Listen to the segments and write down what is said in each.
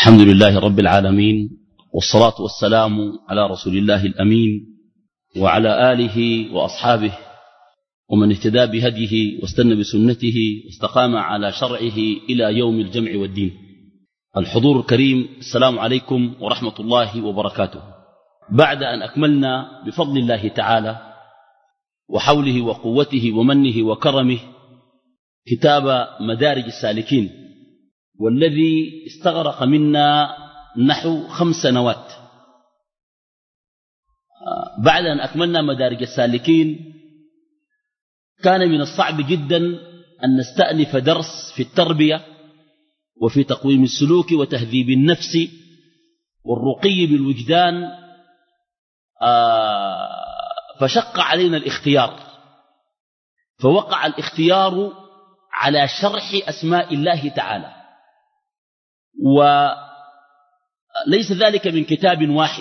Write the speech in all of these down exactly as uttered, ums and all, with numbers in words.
الحمد لله رب العالمين، والصلاة والسلام على رسول الله الأمين وعلى آله وأصحابه ومن اهتدى بهديه واستنى بسنته واستقام على شرعه إلى يوم الجمع والدين. الحضور الكريم، السلام عليكم ورحمة الله وبركاته. بعد أن أكملنا بفضل الله تعالى وحوله وقوته ومنه وكرمه كتاب مدارج السالكين، والذي استغرق منا نحو خمس سنوات، بعد أن أكملنا مدارج السالكين كان من الصعب جدا أن نستأنف درس في التربية وفي تقويم السلوك وتهذيب النفس والرقي بالوجدان، فشق علينا الاختيار، فوقع الاختيار على شرح أسماء الله تعالى، وليس ذلك من كتاب واحد،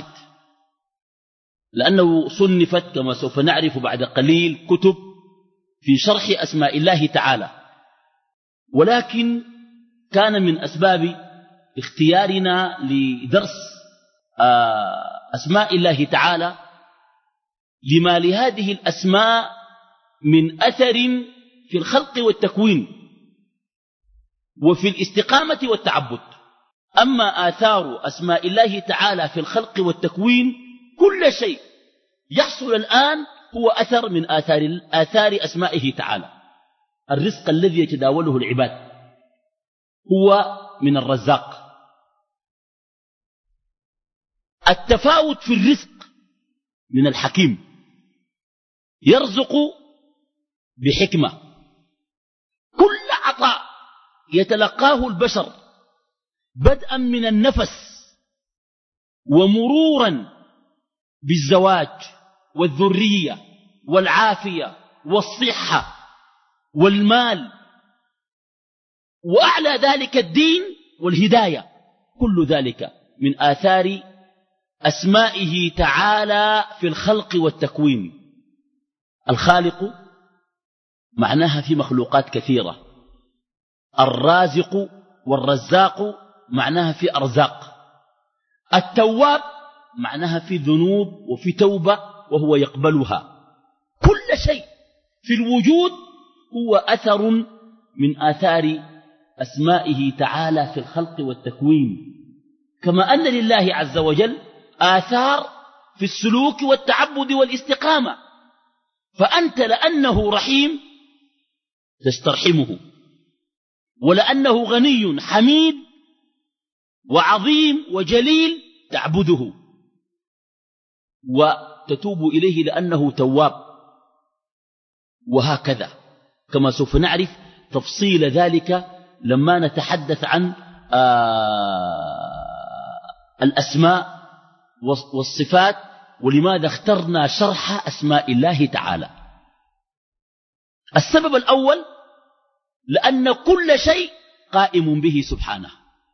لأنه صنفت كما سوف نعرف بعد قليل كتب في شرح أسماء الله تعالى، ولكن كان من أسباب اختيارنا لدرس أسماء الله تعالى لما لهذه الأسماء من أثر في الخلق والتكوين وفي الاستقامة والتعبد. أما آثار أسماء الله تعالى في الخلق والتكوين، كل شيء يحصل الآن هو أثر من آثار, آثار أسمائه تعالى. الرزق الذي يتداوله العباد هو من الرزاق، التفاوت في الرزق من الحكيم، يرزق بحكمة، كل عطاء يتلقاه البشر بدءا من النفس ومرورا بالزواج والذرية والعافية والصحة والمال، وأعلى ذلك الدين والهداية، كل ذلك من آثار أسمائه تعالى في الخلق والتكوين. الخالق معناها في مخلوقات كثيرة، الرازق والرزاق معناها في أرزاق، التواب معناها في ذنوب وفي توبة وهو يقبلها. كل شيء في الوجود هو أثر من آثار أسمائه تعالى في الخلق والتكوين، كما أن لله عز وجل آثار في السلوك والتعبد والاستقامة، فأنت لأنه رحيم تسترحمه، ولأنه غني حميد وعظيم وجليل تعبده، وتتوب إليه لأنه تواب، وهكذا كما سوف نعرف تفصيل ذلك لما نتحدث عن الأسماء والصفات، ولماذا اخترنا شرح أسماء الله تعالى. السبب الأول لأن كل شيء قائم به سبحانه،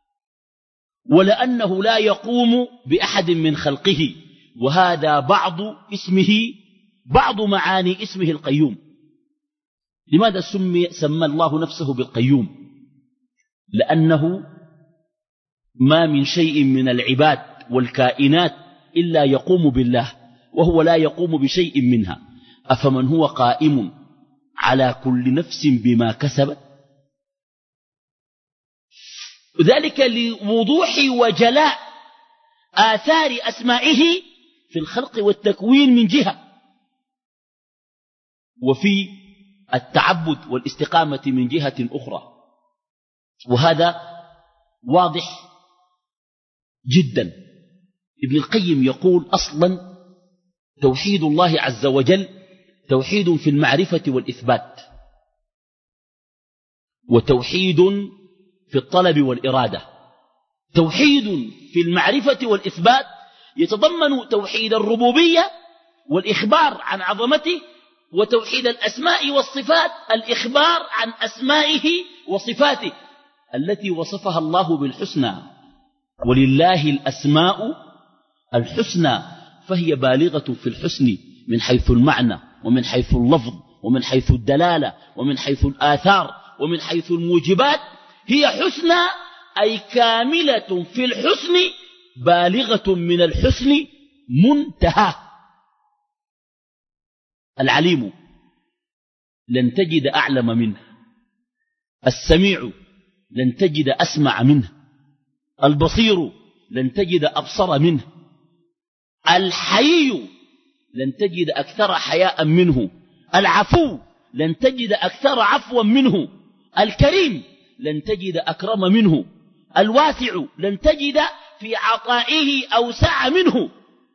ولأنه لا يقوم بأحد من خلقه، وهذا بعض اسمه بعض معاني اسمه القيوم. لماذا سمي, سمى الله نفسه بالقيوم؟ لأنه ما من شيء من العباد والكائنات إلا يقوم بالله، وهو لا يقوم بشيء منها. أفمن هو قائم على كل نفس بما كسبت، ذلك لوضوح وجلاء آثار أسمائه في الخلق والتكوين من جهة، وفي التعبد والاستقامة من جهة أخرى، وهذا واضح جدا. ابن القيم يقول أصلا توحيد الله عز وجل توحيد في المعرفة والإثبات، وتوحيد في الطلب والإرادة. توحيد في المعرفة والإثبات يتضمن توحيد الربوبية والإخبار عن عظمته، وتوحيد الأسماء والصفات الإخبار عن أسمائه وصفاته التي وصفها الله بالحسنى. ولله الأسماء الحسنى، فهي بالغة في الحسن من حيث المعنى ومن حيث اللفظ ومن حيث الدلالة ومن حيث الآثار ومن حيث الموجبات، هي حسنى أي كاملة في الحسن بالغة من الحسن منتهى. العليم لن تجد أعلم منه، السميع لن تجد أسمع منه، البصير لن تجد أبصر منه، الحيي لن تجد أكثر حياء منه، العفو لن تجد أكثر عفوا منه، الكريم لن تجد أكرم منه، الواسع لن تجد في عطائه أوسع منه.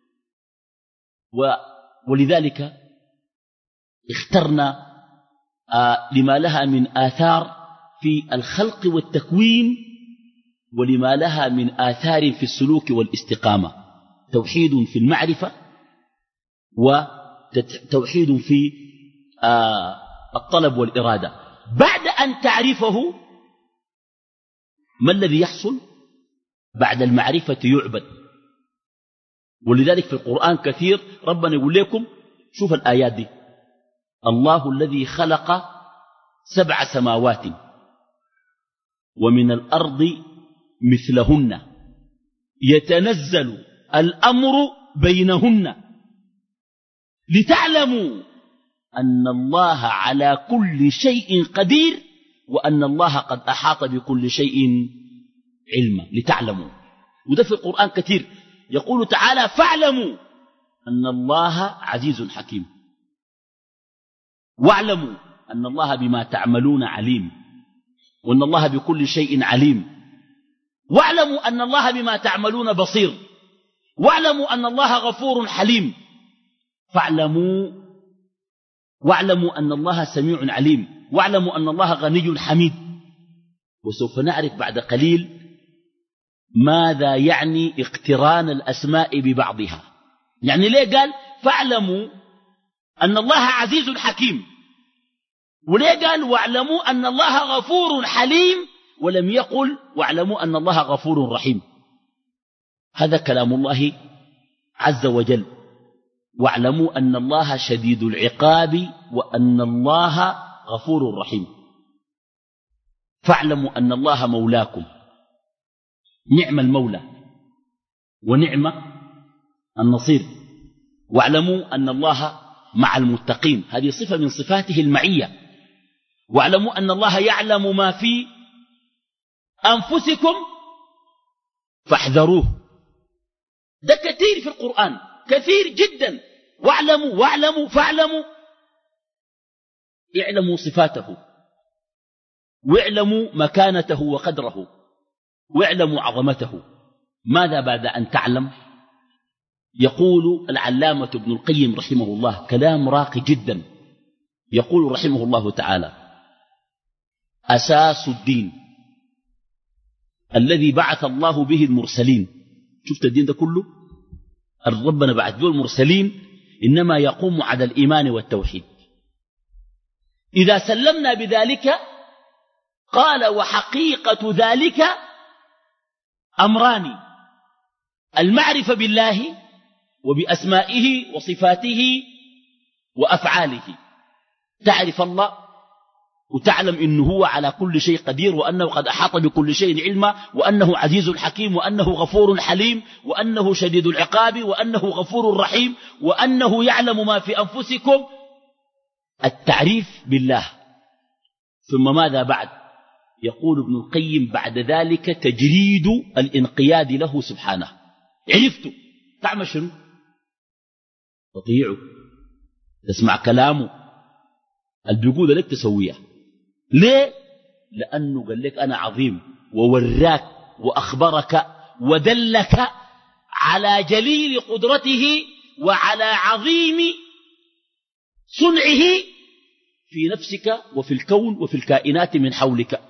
ولذلك اخترنا آه لما لها من آثار في الخلق والتكوين ولما لها من آثار في السلوك والاستقامة. توحيد في المعرفة وتوحيد في آه الطلب والإرادة. بعد أن تعرفه ما الذي يحصل؟ بعد المعرفة يعبد. ولذلك في القرآن كثير ربنا يقول لكم شوف الآيات دي: الله الذي خلق سبع سماوات ومن الأرض مثلهن يتنزل الأمر بينهن لتعلموا أن الله على كل شيء قدير وأن الله قد أحاط بكل شيء علما. لتعلموا. وده في القرآن كثير يقول تعالى: فاعلموا أن الله عزيز حكيم، واعلموا أن الله بما تعملون عليم، وأن الله بكل شيء عليم، واعلموا أن الله بما تعملون بصير، واعلموا أن الله غفور حليم. فاعلموا واعلموا أن الله سميع عليم، واعلموا أن الله غني حميد. وسوف نعرف بعد قليل ماذا يعني اقتران الأسماء ببعضها. يعني ليه قال فاعلموا أن الله عزيز حكيم، وليه قال واعلموا أن الله غفور حليم، ولم يقل واعلموا أن الله غفور رحيم؟ هذا كلام الله عز وجل. واعلموا أن الله شديد العقاب وأن الله غفور رحيم. فاعلموا أن الله مولاكم، نعم المولى ونعم النصير. واعلموا أن الله مع المتقين، هذه صفة من صفاته المعية. واعلموا أن الله يعلم ما في أنفسكم فاحذروه. ده كثير في القرآن، كثير جدا. واعلموا واعلموا فاعلموا. اعلموا صفاته، واعلموا مكانته وقدره، واعلموا عظمته. ماذا بعد أن تعلم؟ يقول العلامة ابن القيم رحمه الله كلام راقي جدا. يقول رحمه الله تعالى: أساس الدين الذي بعث الله به المرسلين. شفت الدين ده كله ربنا بعث به المرسلين إنما يقوم على الإيمان والتوحيد. إذا سلمنا بذلك قال: وحقيقة ذلك أمران: المعرفة بالله وبأسمائه وصفاته وأفعاله. تعرف الله وتعلم إنه هو على كل شيء قدير، وأنه قد أحاط بكل شيء علما، وأنه عزيز حكيم، وأنه غفور حليم، وأنه شديد العقاب، وأنه غفور رحيم، وأنه يعلم ما في أنفسكم. التعريف بالله. ثم ماذا بعد؟ يقول ابن القيم: بعد ذلك تجريد الانقياد له سبحانه. عرفته تعمل شنو؟ تطيعه، تسمع كلامه، البيقول لك تسويه. ليه؟ لأنه قال لك أنا عظيم، ووراك وأخبرك ودلك على جليل قدرته وعلى عظيم صنعه في نفسك وفي الكون وفي الكائنات من حولك.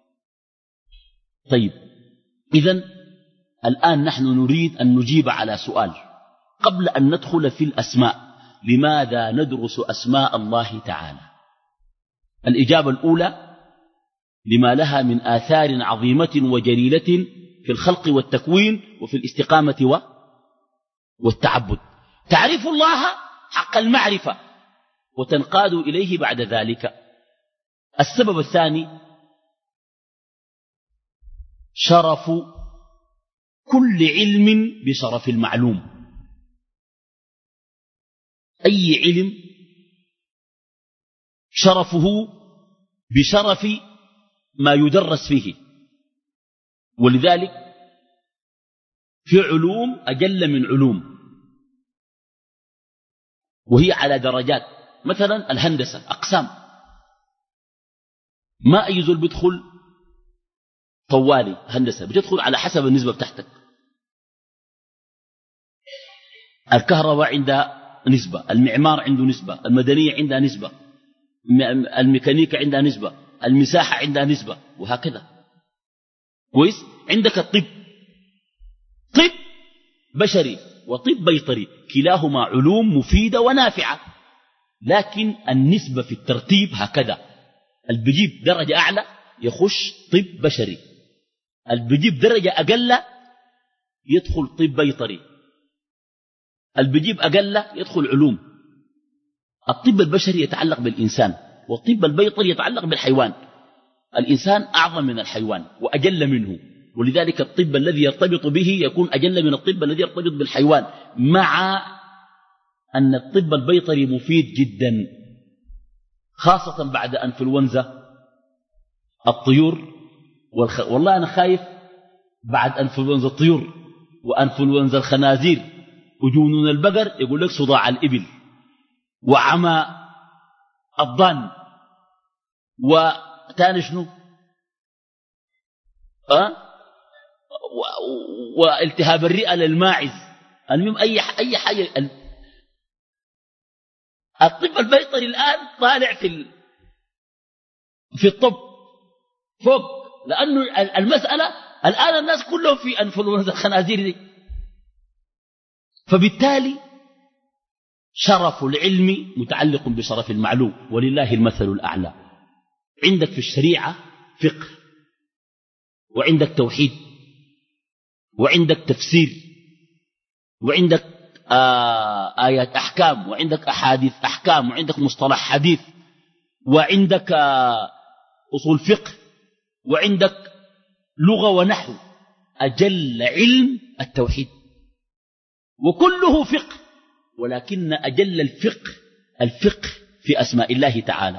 طيب، إذن الآن نحن نريد أن نجيب على سؤال قبل أن ندخل في الأسماء: لماذا ندرس أسماء الله تعالى؟ الإجابة الأولى: لما لها من آثار عظيمة وجليلة في الخلق والتكوين وفي الاستقامة والتعبد. تعرف الله حق المعرفة وتنقاد إليه بعد ذلك. السبب الثاني: شرف كل علم بشرف المعلوم. أي علم شرفه بشرف ما يدرس فيه. ولذلك في علوم أجل من علوم وهي على درجات. مثلا الهندسة أقسام، ما أي زول بيدخل طوالي هندسة، بتدخل على حسب النسبة بتاعتك. الكهرباء عندها نسبة، المعمار عنده نسبة، المدنية عندها نسبة، الميكانيكا عندها نسبة، المساحة عندها نسبة، وهكذا. كويس؟ عندك الطب، طب بشري وطب بيطري، كلاهما علوم مفيدة ونافعة، لكن النسبة في الترتيب هكذا. اللي بيجيب درجة أعلى يخش طب بشري، اللي بيجيب درجة أقل يدخل طب بيطري، اللي بيجيب أقل يدخل علوم. الطب البشري يتعلق بالإنسان، والطب البيطري يتعلق بالحيوان. الإنسان أعظم من الحيوان وأجل منه، ولذلك الطب الذي يرتبط به يكون أجل من الطب الذي يرتبط بالحيوان، مع أن الطب البيطري مفيد جدا، خاصة بعد أنفلونزا الطيور والخ... والله أنا خايف بعد أنفلونزا الطيور وأنفلونزا الخنازير وجنون البقر، يقول لك صداع الإبل وعمى الضان وتاني شنو أه؟ والتهاب الرئة للماعز. المهم أي أي حاجة. الطب البيطري الآن طالع في في الطب فوق، لأنه المسألة الآن الناس كلهم في أنفلونزا الخنازير دي. فبالتالي شرف العلم متعلق بشرف المعلوم، ولله المثل الأعلى. عندك في الشريعة فقه، وعندك توحيد، وعندك تفسير، وعندك آه آيات أحكام، وعندك أحاديث أحكام، وعندك مصطلح حديث، وعندك آه أصول فقه، وعندك لغة ونحو. أجل علم التوحيد، وكله فقه، ولكن أجل الفقه الفقه في أسماء الله تعالى.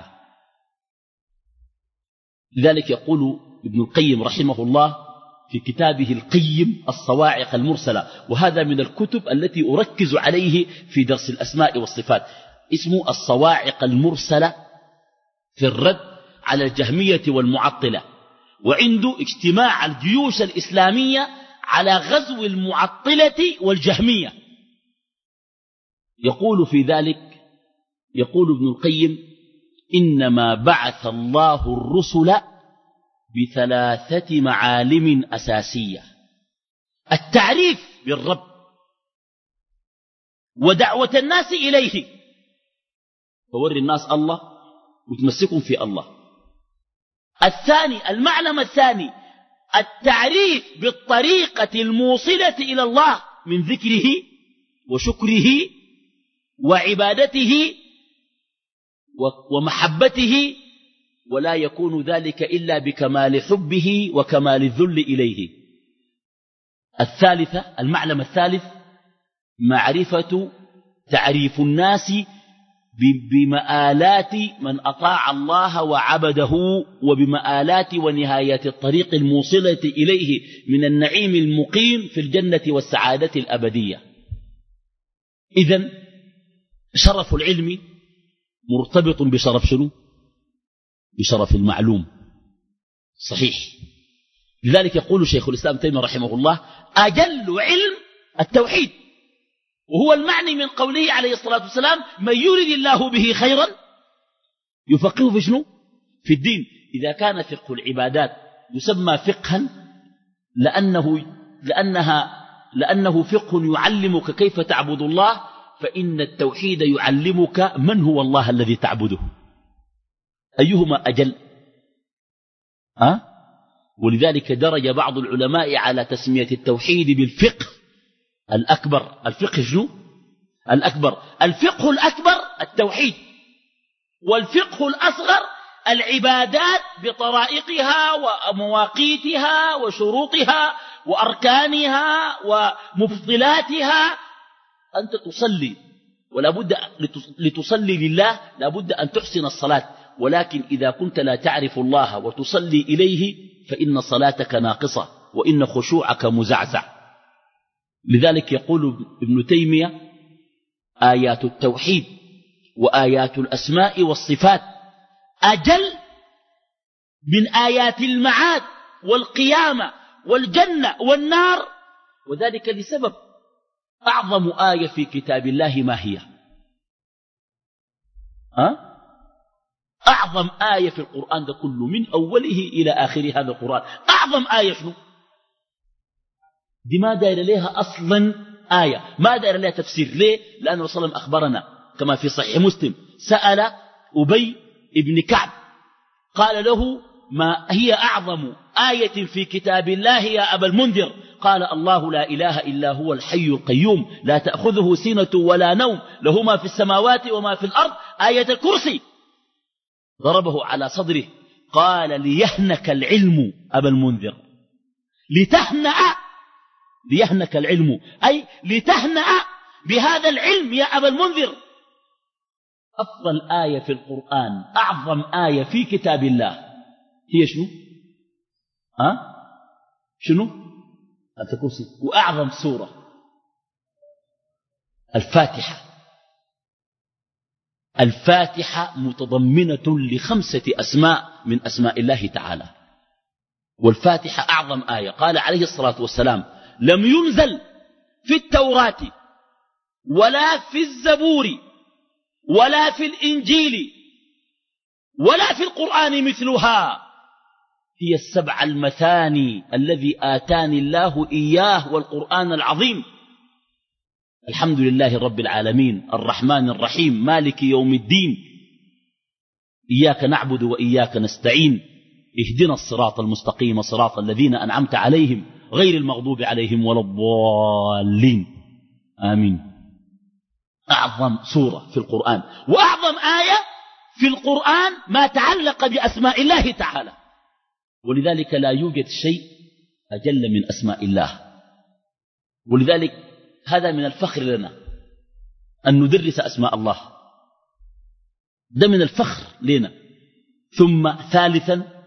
لذلك يقول ابن القيم رحمه الله في كتابه القيم الصواعق المرسلة، وهذا من الكتب التي أركز عليه في درس الأسماء والصفات، اسمه الصواعق المرسلة في الرد على الجهمية والمعطلة. وعنده اجتماع الجيوش الإسلامية على غزو المعطلة والجهمية. يقول في ذلك، يقول ابن القيم: إنما بعث الله الرسل بثلاثة معالم أساسية: التعريف بالرب، ودعوة الناس إليه، فوري الناس الله وتمسكهم في الله. الثاني، المعلم الثاني، التعريف بالطريقة الموصلة إلى الله من ذكره وشكره وعبادته ومحبته، ولا يكون ذلك إلا بكمال حبه وكمال الذل إليه. الثالثة، المعلم الثالث، معرفة تعريف الناس بمآلات من أطاع الله وعبده، وبمآلات ونهايات الطريق الموصلة إليه من النعيم المقيم في الجنة والسعادة الأبدية. إذن شرف العلم مرتبط بشرف شنو؟ بشرف المعلوم. صحيح. لذلك يقول شيخ الإسلام تيمية رحمه الله: أجل علم التوحيد، وهو المعني من قوله عليه الصلاة والسلام: من يرد الله به خيرا يفقهه في شنو؟ في الدين. إذا كان فقه العبادات يسمى فقها لأنه, لأنها لأنه فقه يعلمك كيف تعبد الله، فإن التوحيد يعلمك من هو الله الذي تعبده. أيهما أجل؟ أه؟ ولذلك درج بعض العلماء على تسمية التوحيد بالفقه الأكبر. الفقه شنو؟ الأكبر. الفقه الأكبر التوحيد، والفقه الأصغر العبادات بطرائقها ومواقيتها وشروطها وأركانها ومفضلاتها. أنت تصلي ولا بد لتصلي لله لا بد أن تحسن الصلاة، ولكن إذا كنت لا تعرف الله وتصلي إليه فإن صلاتك ناقصة وإن خشوعك مزعزع. لذلك يقول ابن تيمية: آيات التوحيد وآيات الأسماء والصفات أجل من آيات المعاد والقيامة والجنة والنار، وذلك لسبب: أعظم آية في كتاب الله ما هي؟ أه؟ أعظم آية في القرآن ده كله من أوله إلى آخر هذا القرآن، أعظم آية شنو؟ دي ما داير لها أصلا آية، ما داير لها تفسير. ليه؟ لأن الرسول صلى الله عليه وسلم أخبرنا كما في صحيح مسلم، سأل أبي ابن كعب قال له: ما هي أعظم آية في كتاب الله يا أبا المنذر؟ قال: الله لا إله إلا هو الحي القيوم لا تأخذه سنة ولا نوم له ما في السماوات وما في الأرض، آية الكرسي. ضربه على صدره قال: ليهنك العلم أبا المنذر، لتهنأ، ليهنك العلم أي لتهنأ بهذا العلم يا أبا المنذر. أفضل آية في القرآن، أعظم آية في كتاب الله هي شنو؟ ها؟ شنو؟ الكرسي. وأعظم سورة الفاتحة. الفاتحة متضمنة لخمسة أسماء من أسماء الله تعالى، والفاتحة أعظم آية. قال عليه الصلاة والسلام: لم ينزل في التوراة ولا في الزبور ولا في الإنجيل ولا في القرآن مثلها، هي السبع المثاني الذي آتاني الله إياه والقرآن العظيم. الحمد لله رب العالمين الرحمن الرحيم مالك يوم الدين إياك نعبد وإياك نستعين اهدنا الصراط المستقيم صراط الذين أنعمت عليهم غير المغضوب عليهم ولا الضالين آمين. أعظم سورة في القرآن وأعظم آية في القرآن ما تعلق بأسماء الله تعالى، ولذلك لا يوجد شيء أجل من أسماء الله. ولذلك هذا من الفخر لنا أن ندرس أسماء الله، ده من الفخر لنا. ثم ثالثا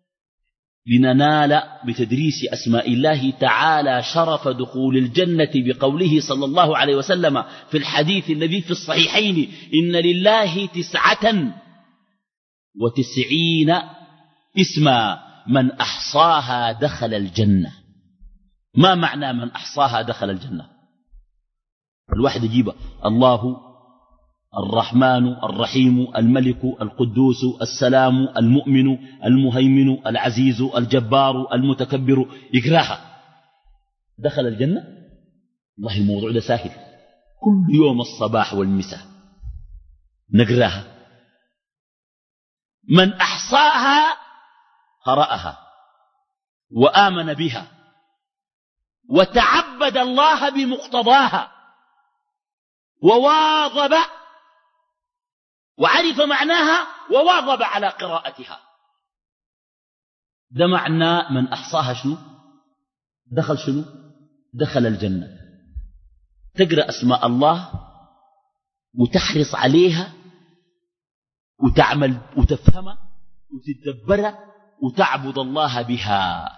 لننال بتدريس أسماء الله تعالى شرف دخول الجنة بقوله صلى الله عليه وسلم في الحديث الذي في الصحيحين: إن لله تسعة وتسعين اسما من أحصاها دخل الجنة. ما معنى من أحصاها دخل الجنة؟ الواحد يجيب الله الرحمن الرحيم الملك القدوس السلام المؤمن المهيمن العزيز الجبار المتكبر، يقراها دخل الجنة. والله الموضوع ده سهل، كل يوم الصباح والمساء نقراها. من أحصاها قرأها وآمن بها وتعبد الله بمقتضاها وواظب وعرف معناها وواظب على قراءتها، ده معنى من أحصاها شنو؟ دخل شنو؟ دخل الجنة. تقرأ أسماء الله وتحرص عليها وتعمل وتفهمها وتتدبرها وتعبد الله بها،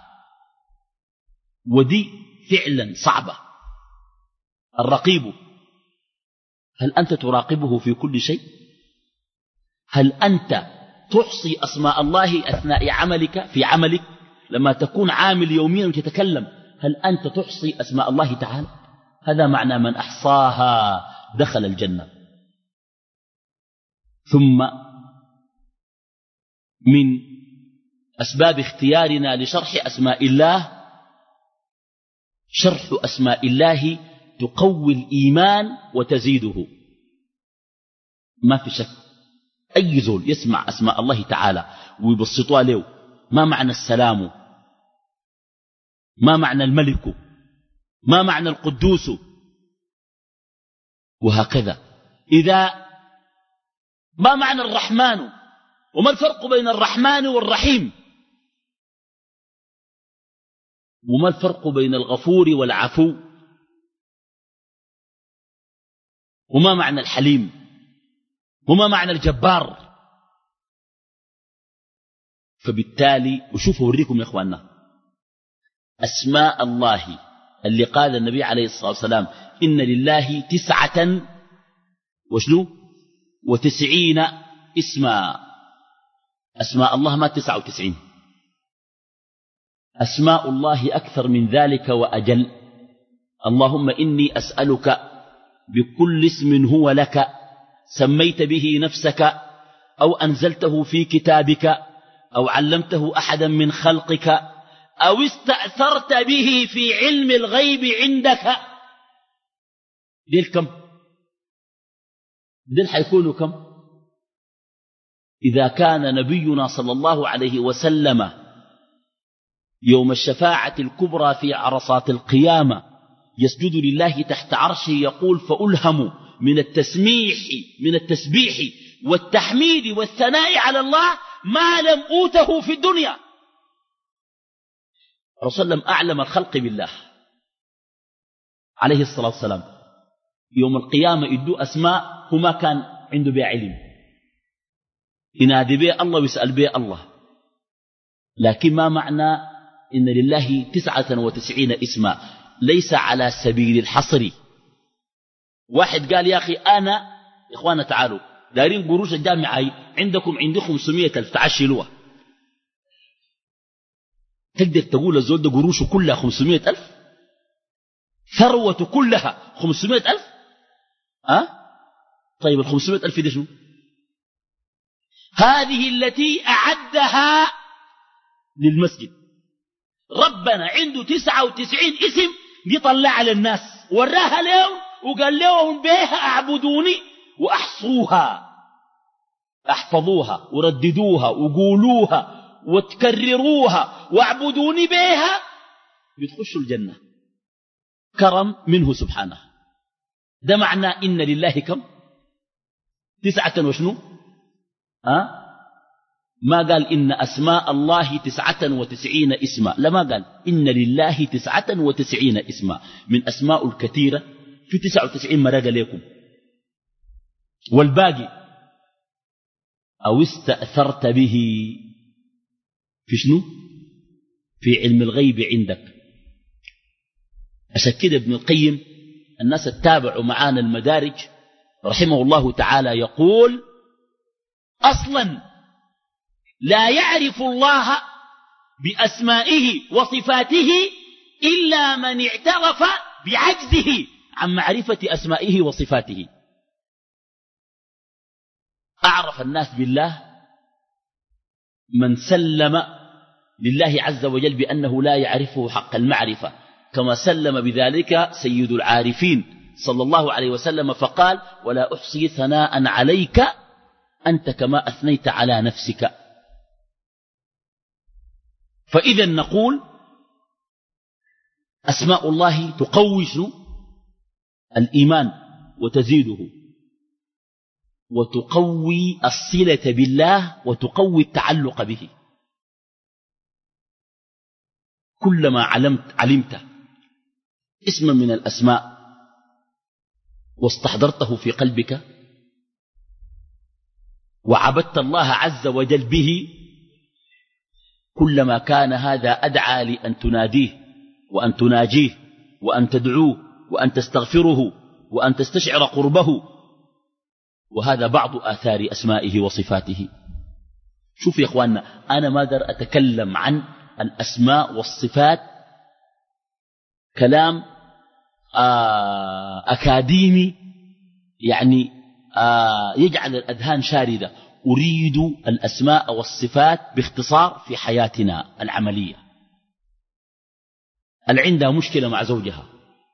ودي فعلا صعبة. الرقيب، هل أنت تراقبه في كل شيء؟ هل أنت تحصي أسماء الله أثناء عملك في عملك؟ لما تكون عامل يوميا وتتكلم، هل أنت تحصي أسماء الله تعالى؟ هذا معنى من أحصاها دخل الجنة. ثم من أسباب اختيارنا لشرح أسماء الله شرح أسماء الله تقوي الإيمان وتزيده. ما في شك أي زول يسمع أسماء الله تعالى ويبسطوا له ما معنى السلام، ما معنى الملك، ما معنى القدوس، وهكذا. إذا ما معنى الرحمن، وما الفرق بين الرحمن والرحيم؟ وما الفرق بين الغفور والعفو؟ وما معنى الحليم؟ وما معنى الجبار؟ فبالتالي وشوفوا أوريكم يا إخواننا أسماء الله اللي قال النبي عليه الصلاة والسلام إن لله تسعة وشنو وتسعين اسما. أسماء الله ما تسعة وتسعين، أسماء الله أكثر من ذلك وأجل. اللهم إني أسألك بكل اسم هو لك سميت به نفسك أو أنزلته في كتابك أو علمته أحدا من خلقك أو استأثرت به في علم الغيب عندك. ديل كم؟ ديل حيكونوا كم؟ إذا كان نبينا صلى الله عليه وسلم يوم الشفاعة الكبرى في عرصات القيامة يسجد لله تحت عرشه يقول فألهم من التسميح من التسبيح والتحميد والثناء على الله ما لم أوته في الدنيا. رسول الله أعلم الخلق بالله عليه الصلاة والسلام يوم القيامة يدو أسماء هما كان عنده بها علم، ينادي بها الله ويسأل بها الله. لكن ما معنى إن لله تسعة وتسعين اسما؟ ليس على سبيل الحصر. واحد قال يا أخي أنا إخوانا تعالوا دارين قروش الجامعة عندكم عندي خمسمائة ألف تعشلوها، تقدر تقول الزول ده قروشه كلها خمسمائة ألف؟ ثروته كلها خمسمائة ألف؟ أه؟ طيب الخمسمائة ألف دي شو؟ هذه التي أعدها للمسجد. ربنا عنده تسعة وتسعين اسم يطلع على الناس وراها لهم وقال لهم بيها أعبدوني وأحصوها احفظوها ورددوها وقولوها وتكرروها واعبدوني بيها بتخشوا الجنة كرم منه سبحانه. ده معنى إن لله كم؟ تسعة وشنو؟ أه؟ ما قال إن أسماء الله تسعة وتسعين اسما، لما قال إن لله تسعة وتسعين اسما من أسماء الكثيرة في تسعة وتسعين مرقة لكم. والباقي أو استأثرت به في شنو؟ في علم الغيب عندك. عشان كده ابن القيم الناس التابعوا معانا المدارج رحمه الله تعالى يقول أصلا لا يعرف الله بأسمائه وصفاته إلا من اعترف بعجزه عن معرفة أسمائه وصفاته. أعرف الناس بالله من سلم لله عز وجل بأنه لا يعرفه حق المعرفة، كما سلم بذلك سيد العارفين صلى الله عليه وسلم فقال ولا أحصي ثناء عليك أنت كما أثنيت على نفسك. فإذا نقول أسماء الله تقوي الإيمان وتزيده وتقوي الصلة بالله وتقوي التعلق به. كلما علمت, علمت اسما من الأسماء واستحضرته في قلبك وعبدت الله عز وجل به كلما كان هذا أدعى لأن تناديه وأن تناجيه وأن تدعوه وأن تستغفره وأن تستشعر قربه. وهذا بعض آثار أسمائه وصفاته. شوف يا إخواننا أنا ما أقدر أتكلم عن الأسماء والصفات كلام أكاديمي يعني يجعل الأذهان شاردة. أريد الأسماء والصفات باختصار في حياتنا العملية. اللي عندها مشكلة مع زوجها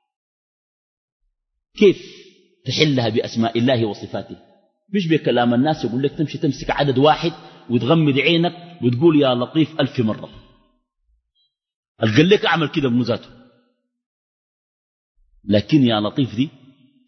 كيف تحلها بأسماء الله وصفاته؟ مش بكلام الناس يقول لك تمشي تمسك عدد واحد وتغمض عينك وتقول يا لطيف ألف مرة. قال لك أعمل كده بمزاته. لكن يا لطيف دي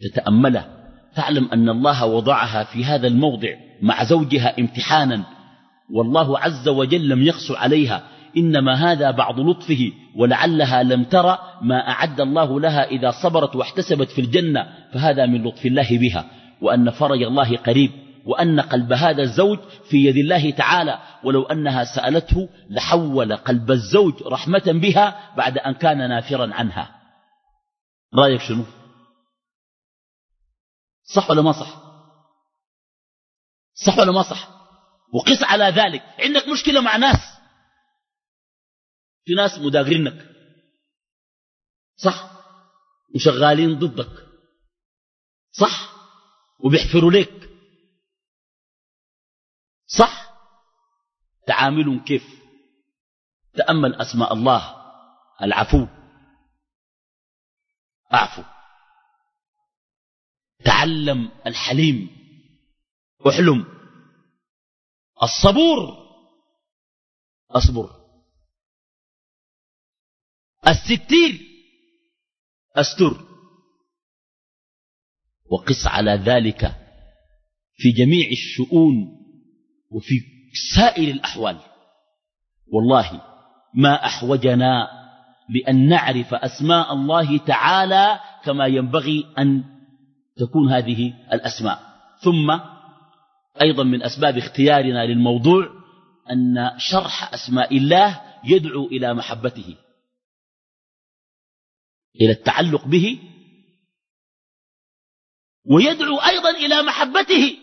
تتأملها تعلم أن الله وضعها في هذا الموضع مع زوجها امتحانا والله عز وجل لم يقسو عليها، إنما هذا بعض لطفه، ولعلها لم ترى ما أعد الله لها إذا صبرت واحتسبت في الجنة، فهذا من لطف الله بها، وأن فرج الله قريب، وأن قلب هذا الزوج في يد الله تعالى، ولو أنها سألته لحول قلب الزوج رحمة بها بعد أن كان نافرا عنها. رأيك شنو؟ صح ولا ما صح؟ صح ولا ما صح؟ وقس على ذلك، عندك مشكلة مع ناس، في ناس مداغرينك، صح، وشغالين ضدك، صح، وبيحفروا لك، صح، تعاملهم كيف؟ تأمل أسماء الله: العفو، أعفو. تعلم الحليم، احلم. الصبور، أصبر. الستير، أستر. وقس على ذلك في جميع الشؤون وفي سائر الأحوال. والله ما أحوجنا لأن نعرف أسماء الله تعالى كما ينبغي أن تكون هذه الأسماء. ثم أيضا من أسباب اختيارنا للموضوع أن شرح أسماء الله يدعو إلى محبته، إلى التعلق به، ويدعو أيضا إلى محبته.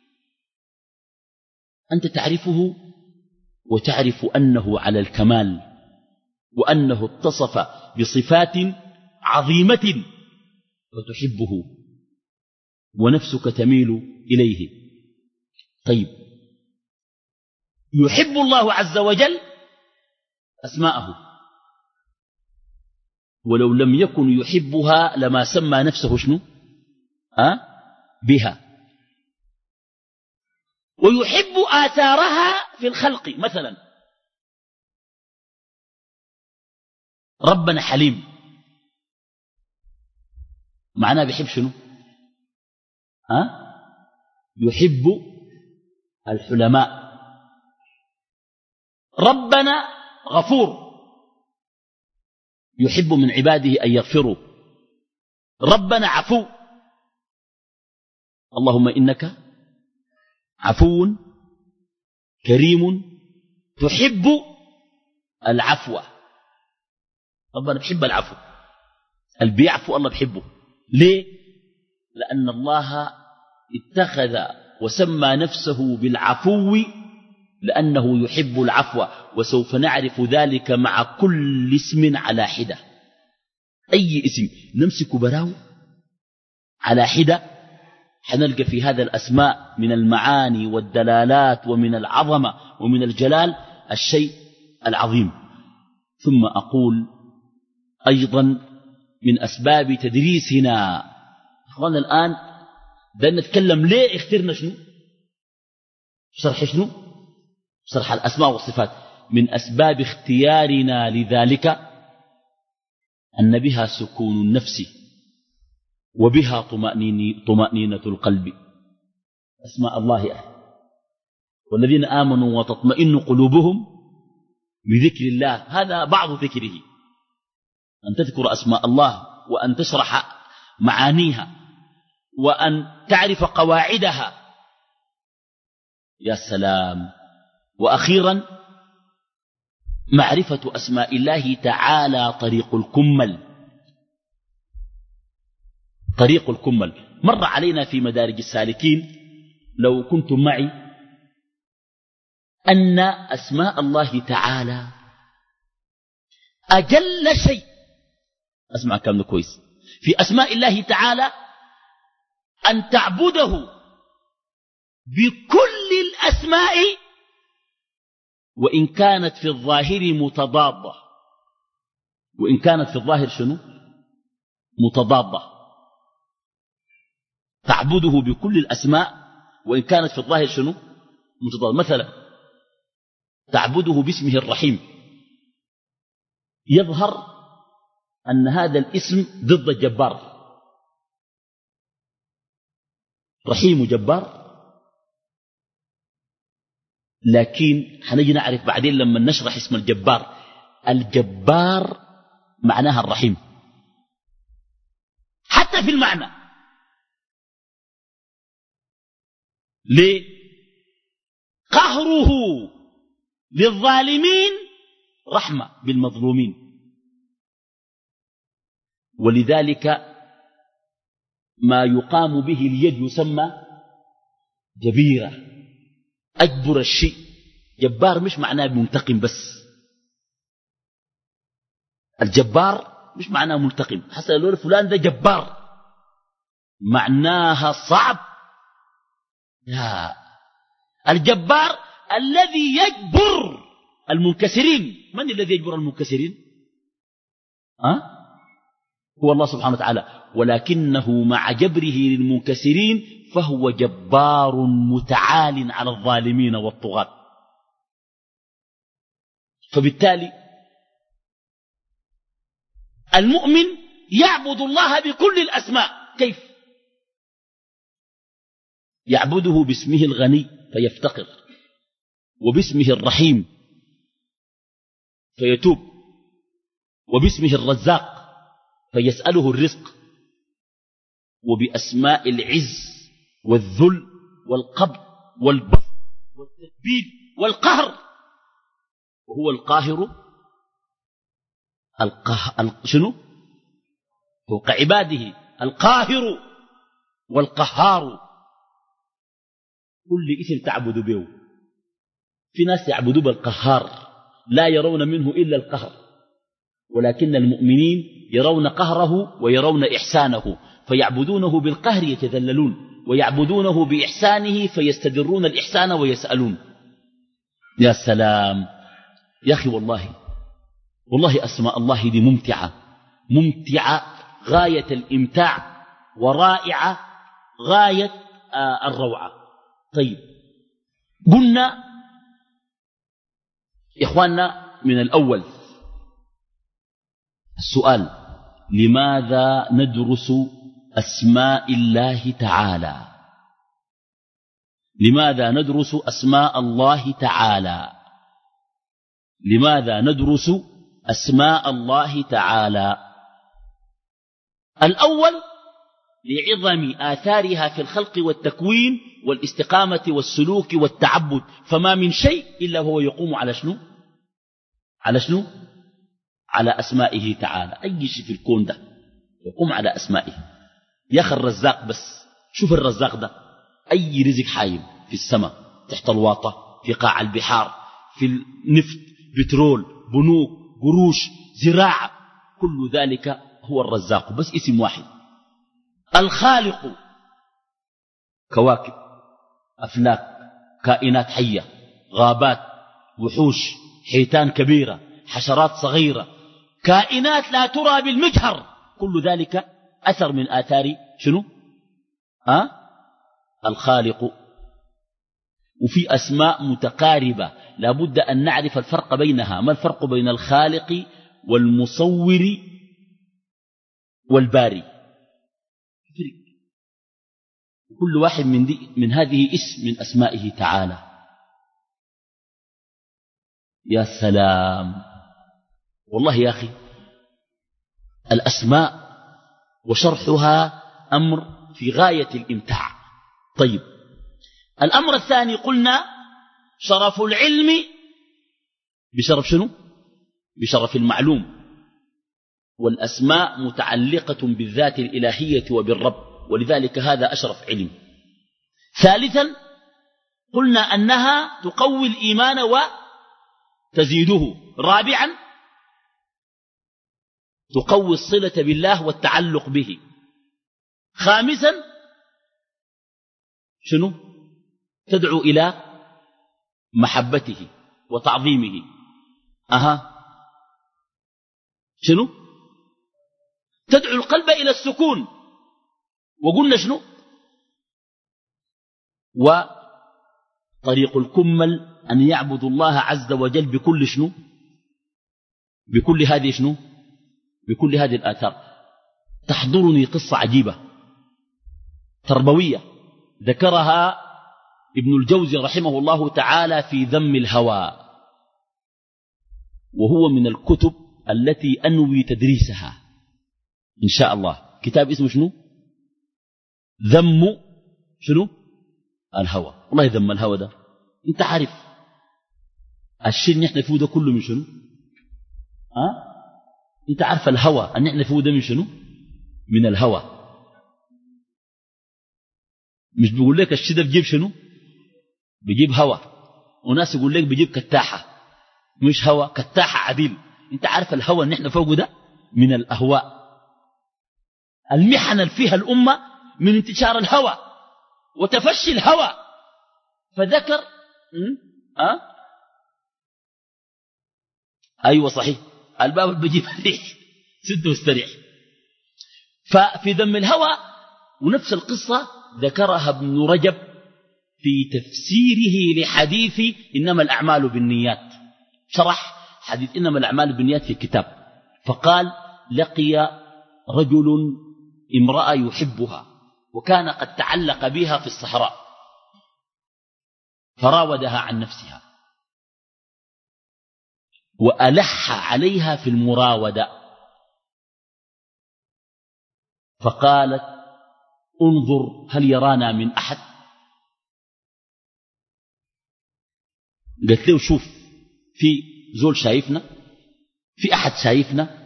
أنت تعرفه وتعرف أنه على الكمال، وأنه اتصف بصفات عظيمة، فتحبه ونفسك تميل إليه. طيب، يحب الله عز وجل أسماءه، ولو لم يكن يحبها لما سمى نفسه شنو؟ أه؟ بها. ويحب آثارها في الخلق. مثلا ربنا حليم، معناه بيحب شنو؟ أه؟ يحب الحلماء. ربنا غفور، يحب من عباده أن يغفروا. ربنا عفو، اللهم إنك عفو كريم تحب العفو. ربنا بيحب العفو، اللي بيعفو الله بيحبه. ليه؟ لأن الله اتخذ وسمى نفسه بالعفو لأنه يحب العفو، وسوف نعرف ذلك مع كل اسم على حدة. أي اسم نمسك براو على حدة حنلقى في هذا الأسماء من المعاني والدلالات ومن العظمة ومن الجلال الشيء العظيم. ثم أقول أيضا من أسباب تدريسنا، أخوانا الآن بدنا نتكلم ليه اخترنا شنو؟ شرح شنو؟ شرح الأسماء والصفات. من أسباب اختيارنا لذلك أن بها سكون النفس وبها طمأنينة القلب. أسماء الله أهل. والذين آمنوا وتطمئن قلوبهم بذكر الله، هذا بعض ذكره، أن تذكر أسماء الله وأن تشرح معانيها وأن تعرف قواعدها. يا سلام. وأخيرا معرفة أسماء الله تعالى طريق الكمل. طريق الكمل مر علينا في مدارج السالكين لو كنتم معي أن أسماء الله تعالى أجل شيء. أسمع كلامنا كويس. في أسماء الله تعالى أن تعبده بكل الأسماء وإن كانت في الظاهر متضادة. وإن كانت في الظاهر شنو؟ متضادة. تعبده بكل الأسماء وإن كانت في الظاهر شنو؟ متضادة. مثلا تعبده باسمه الرحيم، يظهر أن هذا الاسم ضد الجبار. رحيم جبار، لكن حنجي نعرف بعدين لما نشرح اسم الجبار. الجبار معناها الرحيم حتى في المعنى. ليه؟ قهره للظالمين رحمة بالمظلومين، ولذلك ما يقام به اليد يسمى جبيرة. أجبر الشيء. جبار مش معناه منتقم بس. الجبار مش معناه منتقم. حتى لو فلان ده جبار معناها صعب. لا، الجبار الذي يجبر المنكسرين. من الذي يجبر المنكسرين؟ أه؟ هو الله سبحانه وتعالى. ولكنه مع جبره للمنكسرين فهو جبار متعال على الظالمين والطغاة. فبالتالي المؤمن يعبد الله بكل الأسماء. كيف؟ يعبده باسمه الغني فيفتقر، وباسمه الرحيم فيتوب، وباسمه الرزاق فيسأله الرزق، وبأسماء العز والذل والقبض والبسط والتدبير والقهر. وهو القاهر القه... شنو فوق عباده، القاهر والقهار. كل اسم تعبد به. في ناس يعبدوا بالقهار لا يرون منه إلا القهر، ولكن المؤمنين يرون قهره ويرون إحسانه، فيعبدونه بالقهر يتذللون، ويعبدونه بإحسانه فيستدرون الإحسان ويسألون. يا سلام يا أخي، والله والله أسماء الله دي ممتعة ممتعة غاية الإمتاع، ورائعة غاية آه الروعة. طيب، قلنا إخواننا من الأول السؤال: لماذا ندرس أسماء الله تعالى؟ لماذا ندرس أسماء الله تعالى؟ لماذا ندرس أسماء الله تعالى؟ الأول لعظم آثارها في الخلق والتكوين والاستقامة والسلوك والتعبد، فما من شيء إلا هو يقوم على شنو؟ على شنو؟ على أسمائه تعالى. أي شيء في الكون ده يقوم على أسمائه. يا أخي الرزاق بس، شوف الرزاق ده، أي رزق حايم في السماء، تحت الواطة، في قاع البحار، في النفط، بترول، بنوك، قروش، زراعة، كل ذلك هو الرزاق، بس اسم واحد. الخالق كواكب، أفلاك، كائنات حية، غابات، وحوش، حيتان كبيرة، حشرات صغيرة، كائنات لا ترى بالمجهر، كل ذلك أثر من آثار شنو؟ أه؟ الخالق. وفي أسماء متقاربة لا بد أن نعرف الفرق بينها. ما الفرق بين الخالق والمصور والباري؟ كل واحد من, دي من هذه اسم من أسمائه تعالى. يا سلام، والله يا أخي الأسماء وشرحها أمر في غاية الإمتاع. طيب، الأمر الثاني قلنا شرف العلم بشرف شنو؟ بشرف المعلوم. والأسماء متعلقة بالذات الإلهية وبالرب، ولذلك هذا أشرف علم. ثالثا قلنا أنها تقوي الإيمان وتزيده. رابعا تقوي الصلة بالله والتعلق به. خامسا شنو؟ تدعو إلى محبته وتعظيمه. أها شنو؟ تدعو القلب إلى السكون. وقلنا شنو؟ وطريق الكمل أن يعبد الله عز وجل بكل شنو؟ بكل هذه شنو؟ بكل هذه الآثار. تحضرني قصة عجيبة تربوية ذكرها ابن الجوزي رحمه الله تعالى في ذم الهوى، وهو من الكتب التي أنوي تدريسها إن شاء الله. كتاب اسمه شنو؟ ذم شنو؟ الهوى. والله ذم الهوى ده انت عارف الشيء اللي نحن فيه ده كله من شنو؟ ها؟ انت عارف الهوى ان نحن فيه ده من شنو؟ من الهوى. مش بيقول لك الشيء ده بيجيب شنو؟ بيجيب هوى، وناس يقول لك بيجيب كتاحة، مش هوى، كتاحة عديل. انت عارف الهوى اللي نحن فوقه ده من الأهواء، المحن اللي فيها الأمة من انتشار الهوى وتفشي الهوى. فذكر أه؟ أيوة صحيح، الباب اللي بيجيب الريح سد واستريح. ففي ذم الهوى ونفس القصة ذكرها ابن رجب في تفسيره لحديث إنما الأعمال بالنيات. شرح حديث إنما الأعمال بالنيات في كتاب، فقال لقي رجل امرأة يحبها وكان قد تعلق بها في الصحراء فراودها عن نفسها وألح عليها في المراودة، فقالت انظر هل يرانا من أحد؟ قلت له شوف في زول شايفنا، في أحد شايفنا؟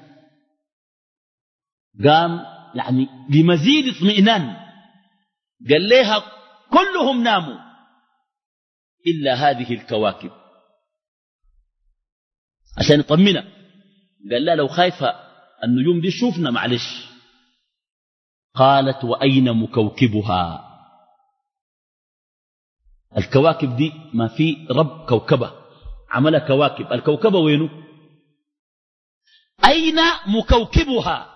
قام يعني بمزيد اطمئنان قال لها كلهم ناموا إلا هذه الكواكب عشان يطمنا. قال لا لو خايفة النجوم دي شوفنا معلش. قالت وأين مكوكبها؟ الكواكب دي ما في رب كوكبة عمل كواكب، الكوكبة وينه؟ أين مكوكبها؟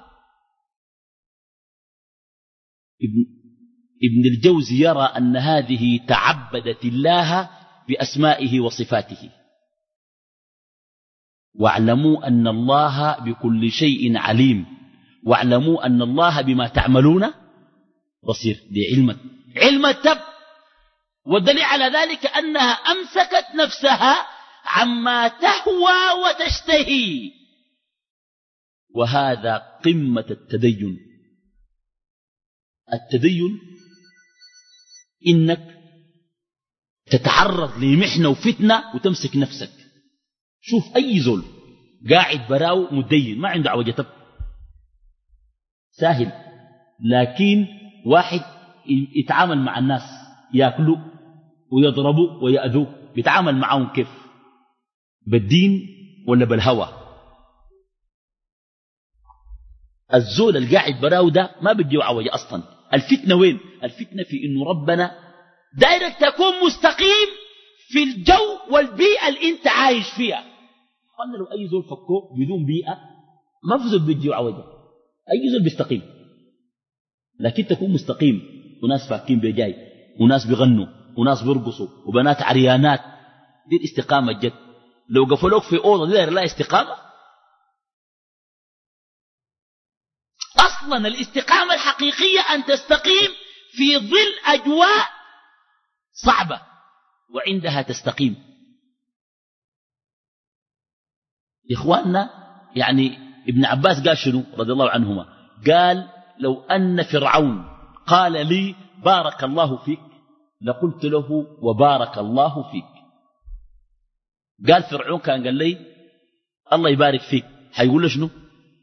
ابن, ابن الجوزي يرى أن هذه تعبدت الله بأسمائه وصفاته. واعلموا أن الله بكل شيء عليم واعلموا أن الله بما تعملون بصير. دي علم علم التب، والدليل على ذلك أنها أمسكت نفسها عما تهوى وتشتهي، وهذا قمة التدين. التدين إنك تتعرض لمحنة وفتنة وتمسك نفسك. شوف أي زول قاعد براو متدين ما عنده عوجة ساهل، لكن واحد يتعامل مع الناس يأكلوا ويضربوا ويأذوا، بيتعامل معهم كيف؟ بالدين ولا بالهوى؟ الزول القاعد براو ده ما بديه عوجة أصلا. الفتنة وين؟ الفتنة في إنه ربنا دايرك تكون مستقيم في الجو والبيئة اللي انت عايش فيها. قلنا لو أي زول فكوه بدون بيئة ما في زول بديه عوجة، أي زول بيستقيم، لكن تكون مستقيم وناس فاكين بجاي وناس بيغنوا وناس بيرقصوا وبنات عريانات، دي الاستقامة الجد. لو قفلوك في أوضة دي لا استقامة أصلا. الاستقامة الحقيقية أن تستقيم في ظل أجواء صعبة وعندها تستقيم. إخواننا يعني ابن عباس قال شنو رضي الله عنهما؟ قال لو أن فرعون قال لي بارك الله فيك لقلت له وبارك الله فيك. قال فرعون كان قال لي الله يبارك فيك، حيقول له شنو؟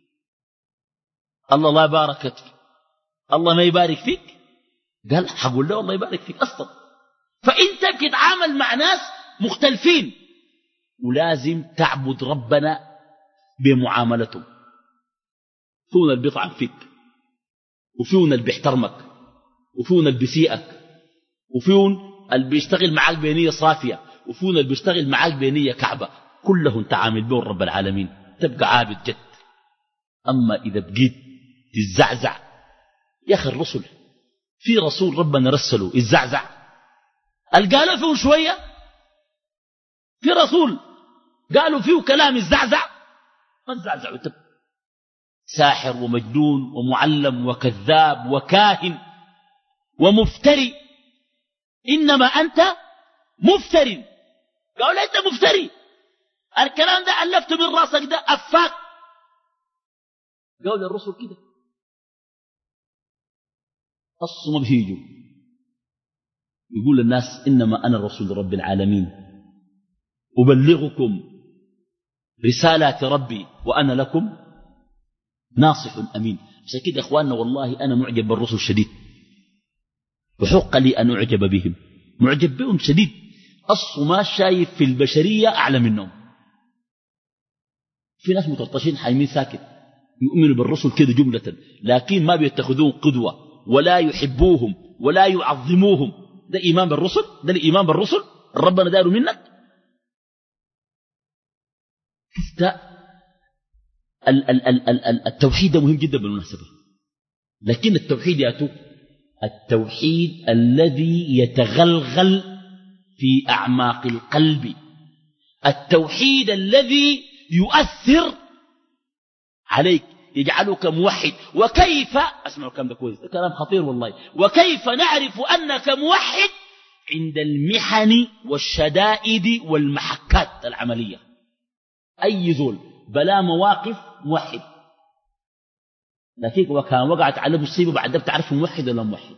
الله لا بارك الله ما يبارك فيك؟ قال حقول له الله يبارك فيك أصلا. فأنت بتتعامل مع ناس مختلفين ولازم تعبد ربنا بمعاملتهم. فينا اللي بيطعن فيك، وفينا اللي بيحترمك، وفينا اللي بيسيئك، وفينا اللي بيشتغل معاك بنية صافية، وفينا اللي بيشتغل معاك بنية كعبة. كلهم تعامل بهم رب العالمين تبقى عابد جد. أما إذا بقيت تزعزع يا أخي الرسل، في رسول ربنا رسله الزعزع قالوا فيه شوية، في رسول قالوا فيه كلام الزعزع ما الزعزع وتب. ساحر ومجنون ومعلم وكذاب وكاهن ومفتري، إنما أنت مفتري. قالوا أنت مفتري، الكلام ده ألفته من راسك ده أفاك. قالوا للرسل كده أصم بهيجوا يقول للناس إنما أنا الرسول رب العالمين أبلغكم رسالات ربي وأنا لكم ناصح أمين. عشان كده إخواننا والله أنا معجب بالرسل شديد، وحق لي أن أعجب بهم، معجب بهم شديد. أصل ما شايف في البشرية أعلى منهم. في ناس مترطشين حايمين ساكت يؤمنوا بالرسل كده جملة، لكن ما بيتخذون قدوة ولا يحبوهم ولا يعظموهم. ده إيمان بالرسل؟ ده الإيمان بالرسل ربنا داروا منك؟ التوحيد مهم جدا بالمناسبة، لكن التوحيد ياتو التوحيد الذي يتغلغل في أعماق القلب، التوحيد الذي يؤثر عليك يجعلك موحد. وكيف اسمعوا الكلام ده كويس، كلام خطير والله. وكيف نعرف أنك موحد؟ عند المحن والشدائد والمحكات العملية. أي زول بلا مواقف موحد، لكن وكان وقعت على مصيبة بعد ذلك تعرف موحد ولا موحد.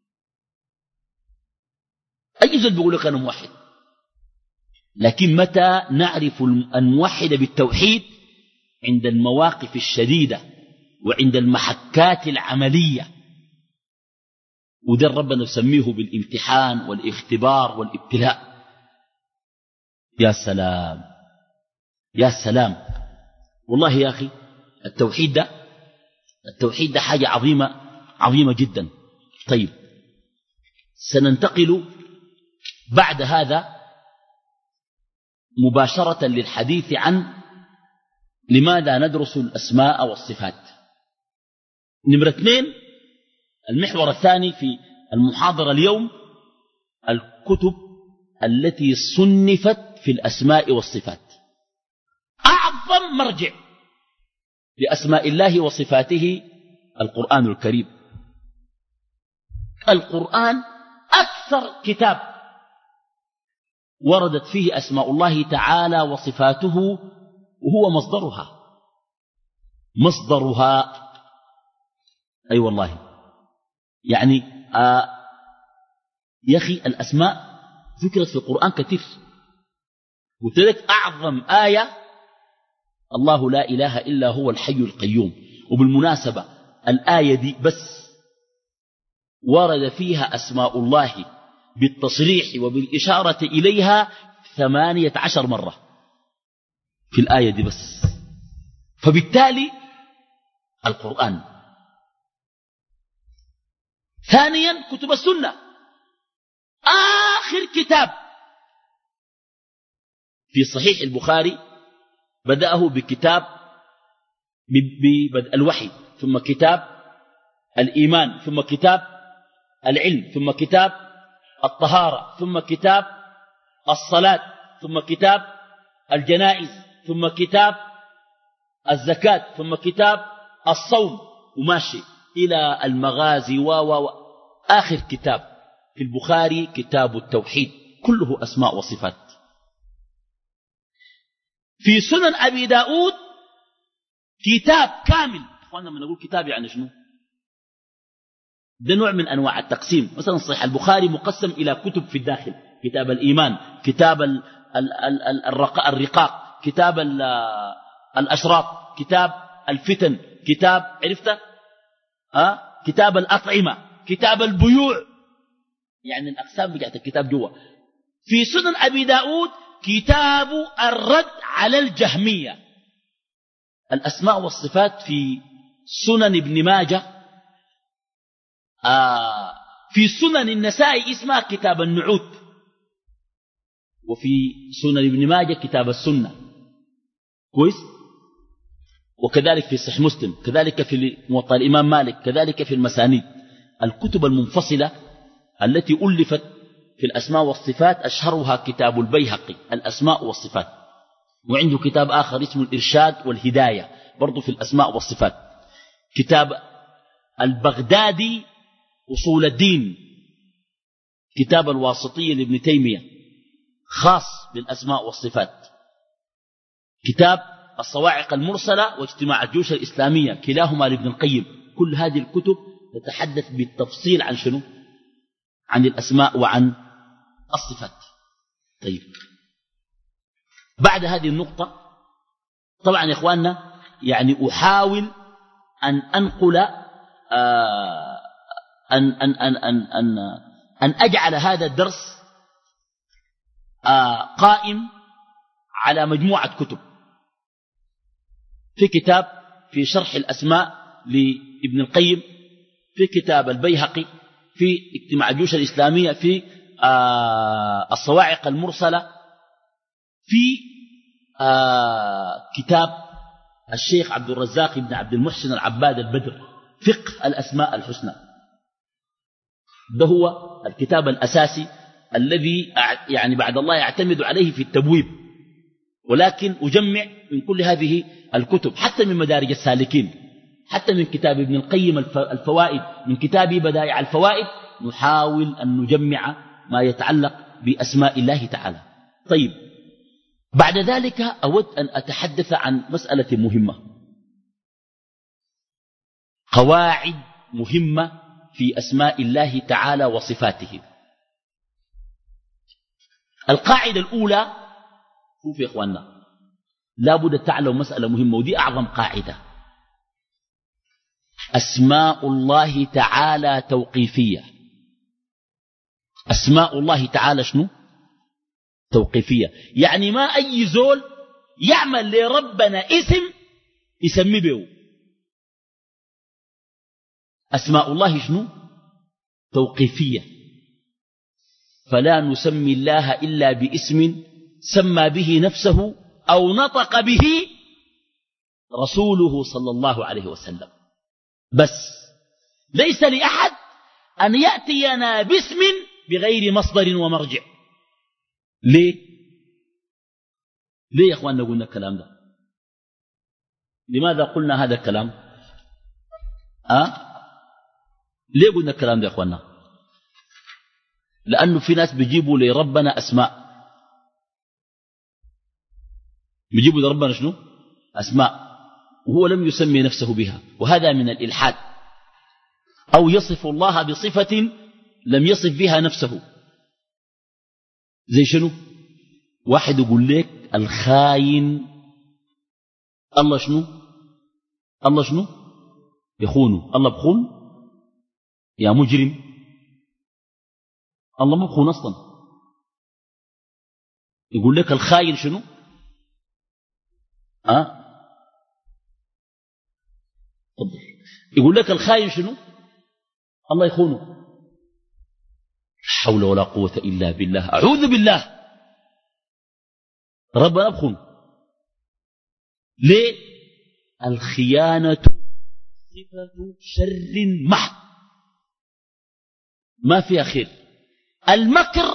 أي زول بيقول لك أنا موحد، لكن متى نعرف الموحد بالتوحيد؟ عند المواقف الشديدة وعند المحكات العملية، وده ربنا نسميه بالامتحان والاختبار والابتلاء. يا سلام يا سلام والله يا أخي، التوحيد ده التوحيد ده حاجة عظيمة عظيمة جدا. طيب سننتقل بعد هذا مباشرة للحديث عن لماذا ندرس الأسماء والصفات. نمرة اثنين، المحور الثاني في المحاضرة اليوم، الكتب التي صنفت في الأسماء والصفات. أعظم مرجع لأسماء الله وصفاته القرآن الكريم. القرآن أكثر كتاب وردت فيه أسماء الله تعالى وصفاته، وهو مصدرها مصدرها أي أيوة والله. يعني آه يا أخي الأسماء ذكرت في القرآن كثير، وتلك أعظم آية الله لا إله إلا هو الحي القيوم. وبالمناسبة الآية دي بس ورد فيها أسماء الله بالتصريح وبالإشارة إليها ثمانية عشر مرة في الآية دي بس. فبالتالي القرآن. ثانيا كتب السنة، آخر كتاب في صحيح البخاري بدأه بكتاب ببدء الوحي، ثم كتاب الإيمان، ثم كتاب العلم، ثم كتاب الطهارة، ثم كتاب الصلاة، ثم كتاب الجنائز، ثم كتاب الزكاة، ثم كتاب الصوم، وماشي إلى المغازي و و آخر كتاب في البخاري كتاب التوحيد، كله أسماء وصفات. في سنن أبي داود كتاب كامل. أخوانا من نقول كتاب يعني شنو؟ ده نوع من أنواع التقسيم. مثلا صحيح البخاري مقسم إلى كتب في الداخل، كتاب الإيمان، كتاب ال ال ال الرقاق, الرقاق كتاب الأشراط، كتاب الفتن، كتاب عرفته أه؟ كتاب الأطعمة، كتاب البيوع، يعني الأقسام بتاعت الكتاب جوا. في سنن أبي داود كتاب الرد على الجهمية. الأسماء والصفات في سنن ابن ماجه. آه في سنن النسائي اسمها كتاب النعوت، وفي سنن ابن ماجه كتاب السنة، كويس. وكذلك في صحيح مسلم، كذلك في موطأ الإمام مالك، كذلك في المسانيد. الكتب المنفصلة التي ألفت في الأسماء والصفات أشهرها كتاب البيهقي الأسماء والصفات، وعنده كتاب آخر اسمه الإرشاد والهداية برضو في الأسماء والصفات. كتاب البغدادي أصول الدين، كتاب الواسطية لابن تيمية خاص بالأسماء والصفات، كتاب الصواعق المرسلة واجتماع الجيوش الإسلامية كلاهما لابن القيم. كل هذه الكتب تتحدث بالتفصيل عن شنو؟ عن الأسماء وعن الصفات. طيب، بعد هذه النقطة طبعا يا إخواننا يعني أحاول أن أنقل آه أن, أن, أن, أن, أن, أن أجعل هذا الدرس آه قائم على مجموعة كتب. في كتاب في شرح الأسماء لابن القيم، في كتاب البيهقي في اجتماع الجيوش الإسلامية، في آه الصواعق المرسلة، في آه كتاب الشيخ عبد الرزاق بن عبد المحسن العباد البدر فقه الأسماء الحسنى. ده هو الكتاب الأساسي الذي يعني بعد الله يعتمد عليه في التبويب، ولكن أجمع من كل هذه الكتب، حتى من مدارج السالكين، حتى من كتاب ابن القيم الفوائد، من كتاب بدائع الفوائد، نحاول أن نجمع ما يتعلق بأسماء الله تعالى. طيب، بعد ذلك أود أن أتحدث عن مسألة مهمة، قواعد مهمة في أسماء الله تعالى وصفاته. القاعدة الأولى، شوف يا إخواننا، لا بد تعلم مسألة مهمة، ودي أعظم قاعدة. أسماء الله تعالى توقيفية. أسماء الله تعالى شنو؟ توقيفية. يعني ما أي زول يعمل لربنا اسم يسمي به. أسماء الله شنو؟ توقيفية. فلا نسمي الله إلا باسم سمى به نفسه أو نطق به رسوله صلى الله عليه وسلم، بس ليس لأحد أن يأتينا باسم بغير مصدر ومرجع. ليه؟ ليه يا أخواننا قلنا الكلام ده؟ لماذا قلنا هذا الكلام؟ أه؟ ليه قلنا الكلام ده يا أخواننا؟ لأنه في ناس بيجيبوا لربنا أسماء، بيجيبوا لربنا شنو؟ أسماء، وهو لم يسمي نفسه بها، وهذا من الإلحاد. أو يصف الله بصفة لم يصف بها نفسه. زي شنو؟ واحد يقول لك الخاين، الله شنو؟ الله شنو؟ يخونه. الله بخون يا مجرم؟ الله ما بخون أصلا. يقول لك الخاين شنو؟ أه؟ يقول لك الخاين شنو؟ الله يخونه. لا حول ولا قوة إلا بالله، أعوذ بالله. ربنا بخون. ليه؟ الخيانة صفة شر محض، ما فيها خير. المكر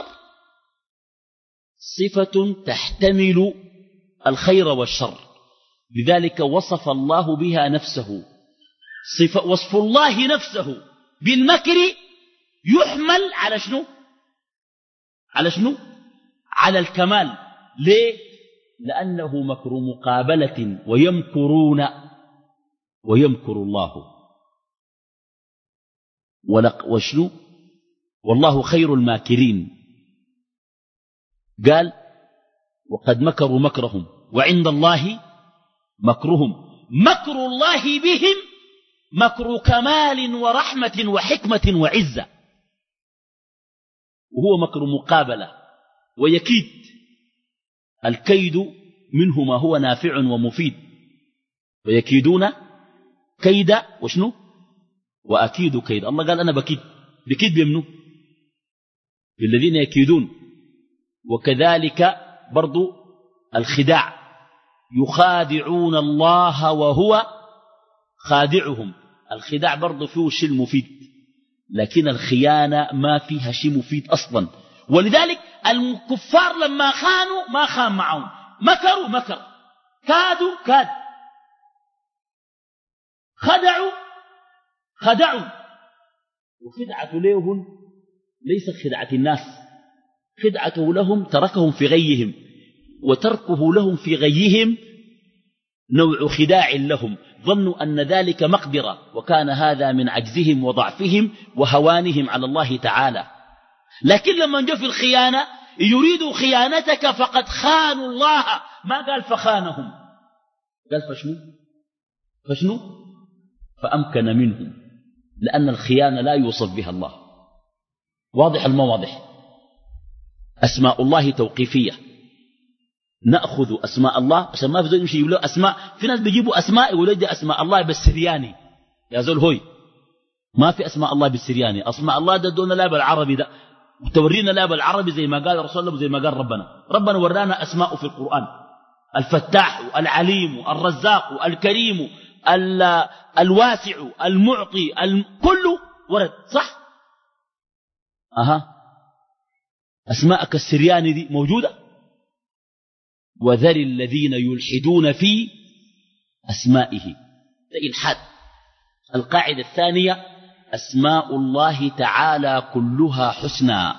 صفة تحتمل الخير والشر، لذلك وصف الله بها نفسه. صفة وصف الله نفسه بالمكر يحمل على شنو؟ على شنو؟ على الكمال. ليه؟ لأنه مكر مقابلة، ويمكرون ويمكر الله وشنو؟ والله خير الماكرين. قال وقد مكروا مكرهم وعند الله مكرهم. مكر الله بهم مكر كمال ورحمة وحكمة وعزة، وهو مكر مقابلة ويكيد. الكيد منه ما هو نافع ومفيد، ويكيدون كيد وشنو؟ وأكيد كيد. الله قال أنا بكيد، بكيد بيمنو بالذين يكيدون. وكذلك برضو الخداع، يخادعون الله وهو خادعهم. الخداع برضو فيه شيء مفيد، لكن الخيانة ما فيها شيء مفيد أصلا. ولذلك الكفار لما خانوا ما خان معهم، مكروا مكر، كادوا كاد، خدعوا خدعوا. وخدعة ليهن ليست خدعة الناس، خدعته لهم تركهم في غيهم، وتركه لهم في غيهم نوع خداع لهم، ظنوا أن ذلك مقدرة، وكان هذا من عجزهم وضعفهم وهوانهم على الله تعالى. لكن لما جاء في الخيانة يريدوا خيانتك فقد خانوا الله، ما قال فخانهم، قال فشنو فشنو فأمكن منهم، لأن الخيانة لا يوصف بها الله. واضح المواضح. أسماء الله توقيفية، نأخذ أسماء الله عشان ما في زول يمشي يقول له أسماء. في ناس بيجيبوا أسماء يقولوا دي أسماء الله بالسرياني، يا زول هوي ما في أسماء الله بالسرياني، أسماء الله ده دون لا بالعربي، ده وتورينا لا بالعربي زي ما قال رسول الله وزي ما قال ربنا. ربنا ورانا أسماء في القرآن، الفتاح العليم الرزاق الكريم الواسع المعطي كله ورد صح. أها أسماءك السرياني دي موجودة. وذر الذين يلحدون في أسمائه، ده إلحاد. القاعدة الثانية أسماء الله تعالى كلها حسنى،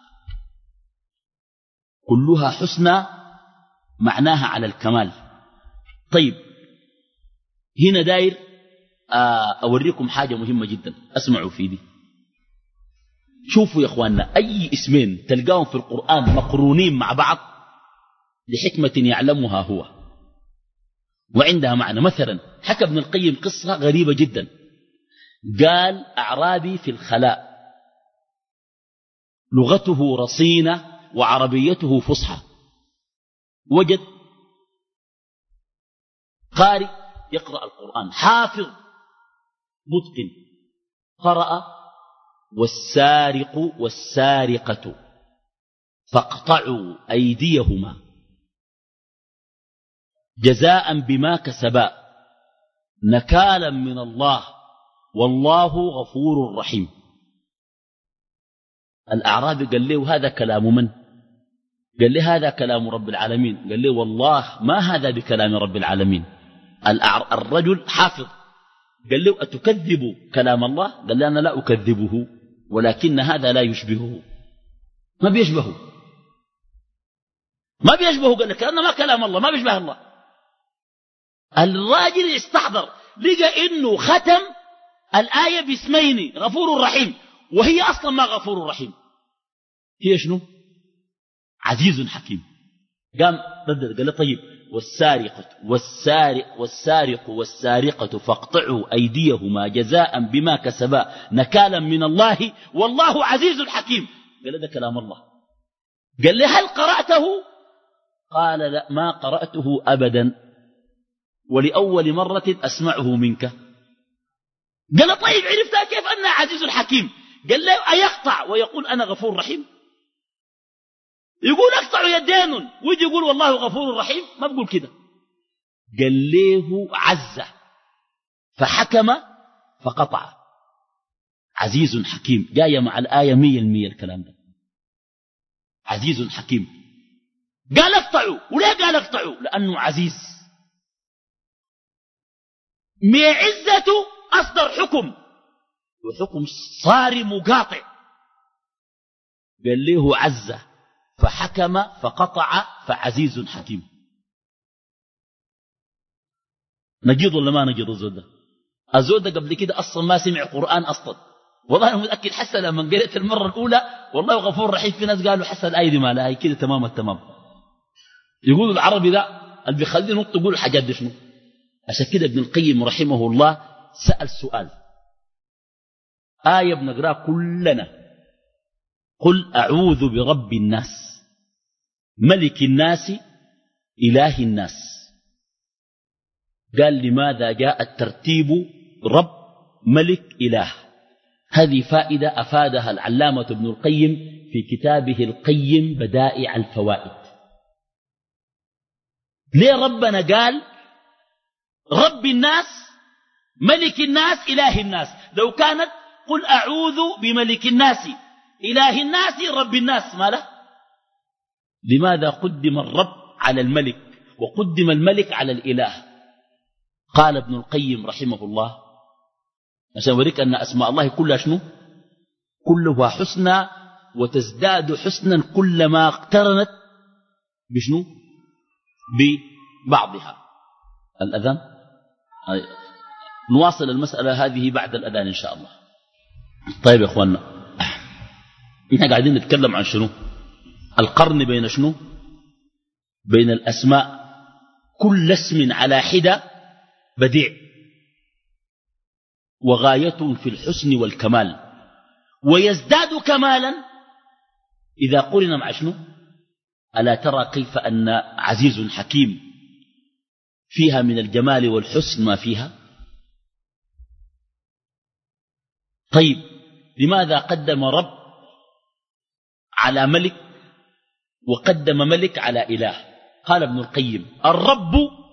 كلها حسنى معناها على الكمال. طيب هنا داير أوريكم حاجة مهمة جدا، أسمعوا في دي. شوفوا يا أخواننا، أي اسمين تلقاهم في القرآن مقرونين مع بعض لحكمة يعلمها هو وعندها معنى. مثلا حكى ابن القيم قصة غريبة جدا، قال أعرابي في الخلاء لغته رصينة وعربيته فصحى، وجد قارئ يقرأ القرآن حافظ متقن، قرأ والسارق والسارقة فاقطعوا أيديهما جزاء بما كسبا نكالا من الله والله غفور رحيم. الأعرابي قال له هذا كلام من؟ قال له هذا كلام رب العالمين. قال له والله ما هذا بكلام رب العالمين. الرجل حافظ قال له أتكذب كلام الله؟ قال له أنا لا أكذبه، ولكن هذا لا يشبهه، ما بيشبهه ما بيشبهه قال لك أنا ما كلام الله، ما بيشبه الله. الراجل استحضر لقى إنه ختم الآية باسمين غفور رحيم، وهي أصلا ما غفور رحيم، هي شنو؟ عزيز حكيم. قام ردد قال له طيب والسارقة والسارق والسارق والسارقة فاقطعوا أيديهما جزاء بما كسبا نكالا من الله والله عزيز حكيم. قال له ده كلام الله. قال له هل قرأته؟ قال لا ما قرأته أبدا، ولأول مرة أسمعه منك. قال له طيب عرفتها كيف أنها عزيز حكيم؟ قال له أيقطع ويقول أنا غفور رحيم؟ يقول اقطعوا يدين ويجي يقول والله غفور رحيم؟ ما بقول كده. قال له عز فحكم فقطع، عزيز حكيم جاية مع الآية مية المية الكلام ده، عزيز حكيم. قال اقطعوا، وليه قال اقطعوا؟ لأنه عزيز، من عزته أصدر حكم، وحكم صارم قاطع. قال له عز فحكم فقطع فعزيز حكيم. نجيض ولا ما نجيض الزود ده؟ الزود ده قبل كده أصلا ما سمع قرآن أصلا، والله أنا متأكد حسن لما قرأت المرة الأولى والله غفور رحيم، في ناس قالوا حسن الآية دي ما لها كده تمام التمام. يقولوا العربي ده اللي بيخليه نط يقول الحاجات دي شنو. عشان كده ابن القيم رحمه الله سأل سؤال، آية بنقرأ كلنا، قل أعوذ برب الناس ملك الناس إله الناس. قال لماذا جاء الترتيب رب ملك إله؟ هذه فائدة أفادها العلامة ابن القيم في كتابه القيم بدائع الفوائد. ليه ربنا قال رب الناس ملك الناس إله الناس؟ لو كانت قل أعوذ بملك الناس إله الناس رب الناس ما له؟ لماذا قدم الرب على الملك وقدم الملك على الإله؟ قال ابن القيم رحمه الله عشان أوريك أن أسماء الله كلها شنو؟ كلها حسنى وتزداد حسنا كلما اقترنت بشنو؟ ببعضها. الأذان نواصل المسألة هذه بعد الأذان إن شاء الله. طيب يا أخواننا، نحن قاعدين نتكلم عن شنو؟ القرن بين شنو؟ بين الأسماء، كل اسم على حدة بديع وغاية في الحسن والكمال، ويزداد كمالا إذا قرن مع شنو؟ ألا ترى كيف أن عزيز حكيم فيها من الجمال والحسن ما فيها؟ طيب لماذا قدم رب على ملك وقدم ملك على إله؟ قال ابن القيم: الرب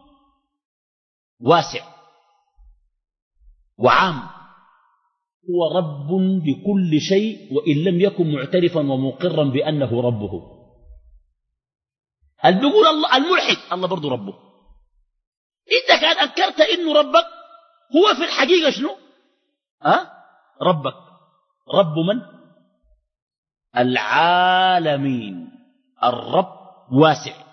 واسع وعام، هو رب بكل شيء وإن لم يكن معترفا ومقرا بأنه ربه. اللي بيقول الله الملحد الله برضو ربه. انت كان أنكرت إنه ربك، هو في الحقيقة شنو؟ أه؟ ربك. رب من؟ العالمين. الرب واسع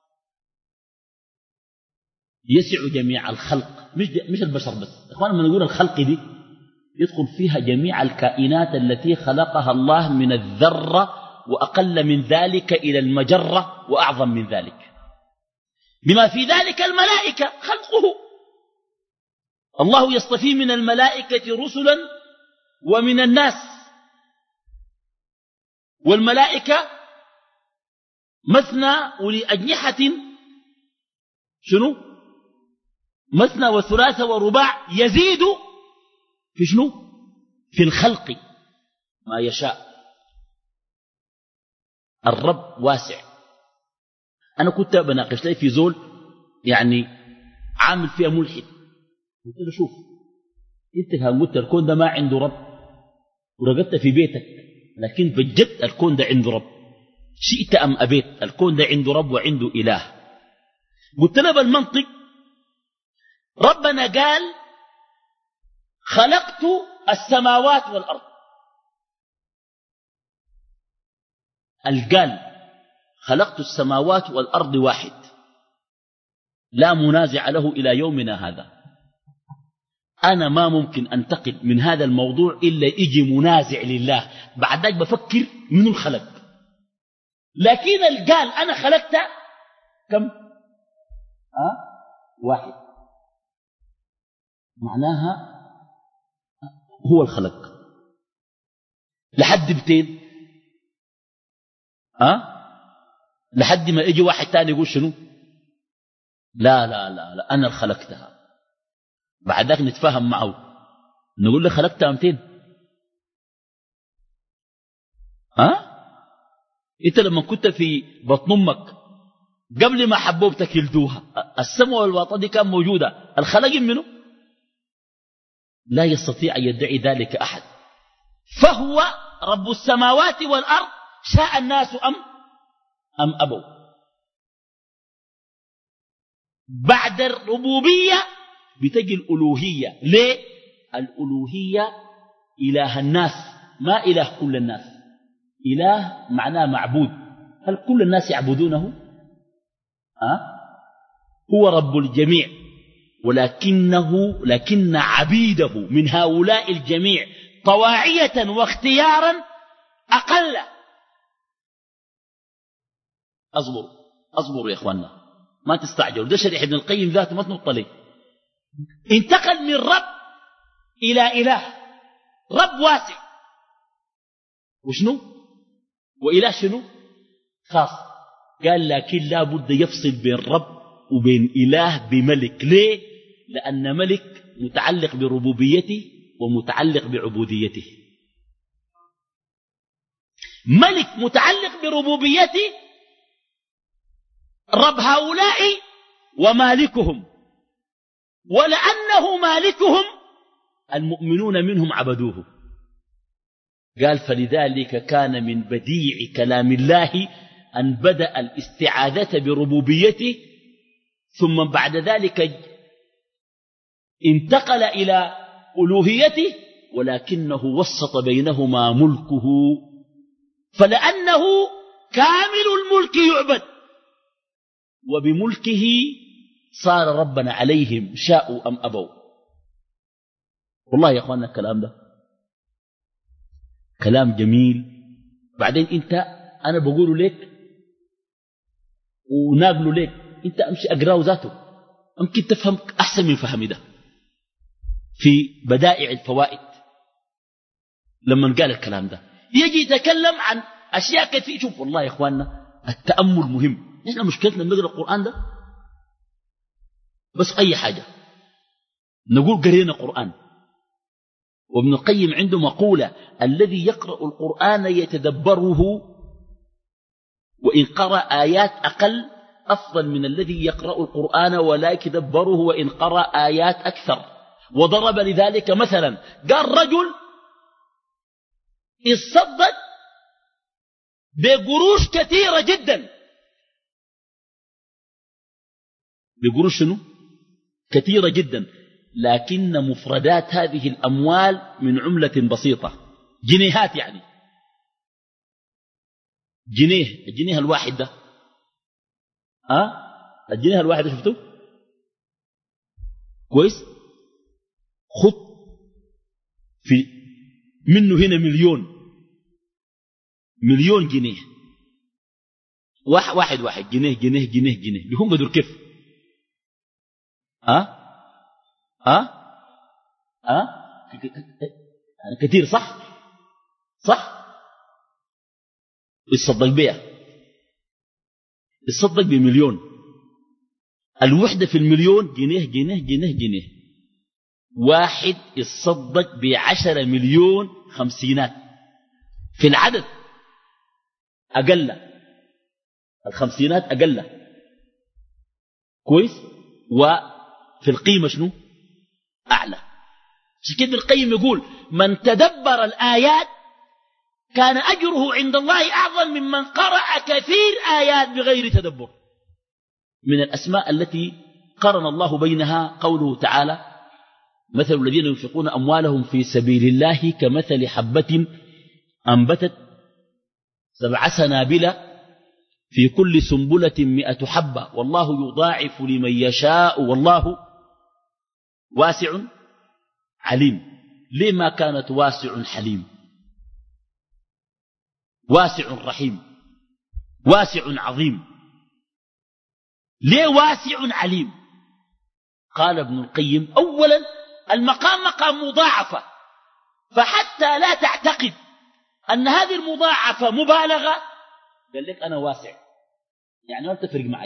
يسع جميع الخلق، مش مش البشر بس. اخوانا من نقول الخلق دي يدخل فيها جميع الكائنات التي خلقها الله من الذرة وأقل من ذلك إلى المجرة وأعظم من ذلك، بما في ذلك الملائكة خلقه. الله يصطفي من الملائكة رسلا ومن الناس، والملائكة مثنى أولي أجنحة شنو؟ مثنى وثلاث ورباع، يزيد في شنو؟ في الخلق ما يشاء. الرب واسع. أنا كنت بناقش لي في زول يعني عامل فيها ملحد، قلت له شوف انت كان قلت الكون ده ما عنده رب ورقدت في بيتك، لكن بجد الكون ده عنده رب، شئت أم أبيت الكون ده عنده رب وعنده إله. قلت له بالمنطق ربنا قال خلقت السماوات والأرض، القال خلقت السماوات والأرض واحد لا منازع له إلى يومنا هذا. أنا ما ممكن أنتقل من هذا الموضوع إلا يجي منازع لله، بعد ذلك بفكر منو الخلق. لكن القال أنا خلقت كم؟ أه؟ واحد، معناها هو الخلق لحد بتين. أه؟ لحد ما يجي واحد تاني يقول شنو؟ لا لا لا لا أنا خلقتها. بعد ذلك نتفاهم معه نقول له خلقتها متين. أه؟ أنت لما كنت في بطن أمك قبل ما حبوبتك يلدوها السماء والوطن دي كان موجودة، الخلق منه لا يستطيع أن يدعي ذلك أحد. فهو رب السماوات والأرض شاء الناس أم أم أبوا. بعد الربوبية بتجي الألوهية. ليه؟ الألوهية إله الناس ما إله كل الناس. إله معناه معبود. هل كل الناس يعبدونه؟ أه؟ هو رب الجميع، ولكنه لكن عبيده من هؤلاء الجميع طواعية واختيارا أقل. أصبر أصبر يا إخواننا ما تستعجلوا، ده شريح ابن القيم ذاته ما تنطلي. انتقل من رب إلى إله. رب واسع وشنو؟ وإله شنو؟ خاص. قال لكن لا بد يفصل بين رب وبين إله بملك. ليه؟ لأن ملك متعلق بربوبيته ومتعلق بعبوديته. ملك متعلق بربوبيته رب هؤلاء ومالكهم، ولأنه مالكهم المؤمنون منهم عبدوه. قال فلذلك كان من بديع كلام الله أن بدأ الاستعاذة بربوبيته، ثم بعد ذلك انتقل إلى ألوهيته، ولكنه وسط بينهما ملكه فلأنه كامل الملك يعبد، وبملكه صار ربنا عليهم شاءوا أم أبوا. والله يا أخوانا الكلام ده كلام جميل. بعدين أنت أنا بقوله لك وناقله لك، أنت أمشي أقراه ذاته ممكن تفهم أحسن من فهمي ده في بدائع الفوائد. لما قال الكلام ده يجي يتكلم عن أشياء كثيرة. شوف والله يا إخواننا التأمل مهم. نحن مشكلتنا نقرأ القرآن ده بس أي حاجة نقول قرينا قرآن. وابن القيم عنده مقولة: الذي يقرأ القرآن يتدبره وإن قرأ آيات أقل أفضل من الذي يقرأ القرآن ولا يتدبره وإن قرأ آيات أكثر. وضرب لذلك مثلا قال: رجل يتصدق بقروش كثيرة جدا. بقروش شنو؟ كثيرة جدا، لكن مفردات هذه الأموال من عملة بسيطة، جنيهات يعني. جنيه، الجنيه الواحد ده أه؟ الجنيه الواحد ده شفته كويس؟ خذ في منه هنا مليون مليون جنيه، واحد واحد, واحد جنيه جنيه جنيه جنيه بهم قدر كيف؟ أه؟ أه؟ أه؟ كثير صح؟ صح؟ يتصدق بيها، يتصدق بمليون. الوحدة في المليون جنيه جنيه جنيه جنيه. واحد يتصدق بعشرة مليون خمسينات. في العدد أقل، الخمسينات أقل كويس، وفي القيمة شنو؟ أعلى. عشان كده القيم يقول: من تدبر الآيات كان أجره عند الله أعظم ممن قرأ كثير آيات بغير تدبر. من الأسماء التي قرن الله بينها قوله تعالى: مثل الذين ينفقون أموالهم في سبيل الله كمثل حبة أنبتت سبع سنابل في كل سنبلة مئة حبة والله يضاعف لمن يشاء والله واسع عليم. ليه ما كانت واسع حليم؟ واسع رحيم، واسع عظيم. ليه واسع عليم؟ قال ابن القيم: أولا المقام مقام مضاعفة، فحتى لا تعتقد أن هذه المضاعفة مبالغة قال لك أنا واسع، يعني ما تفرق معي،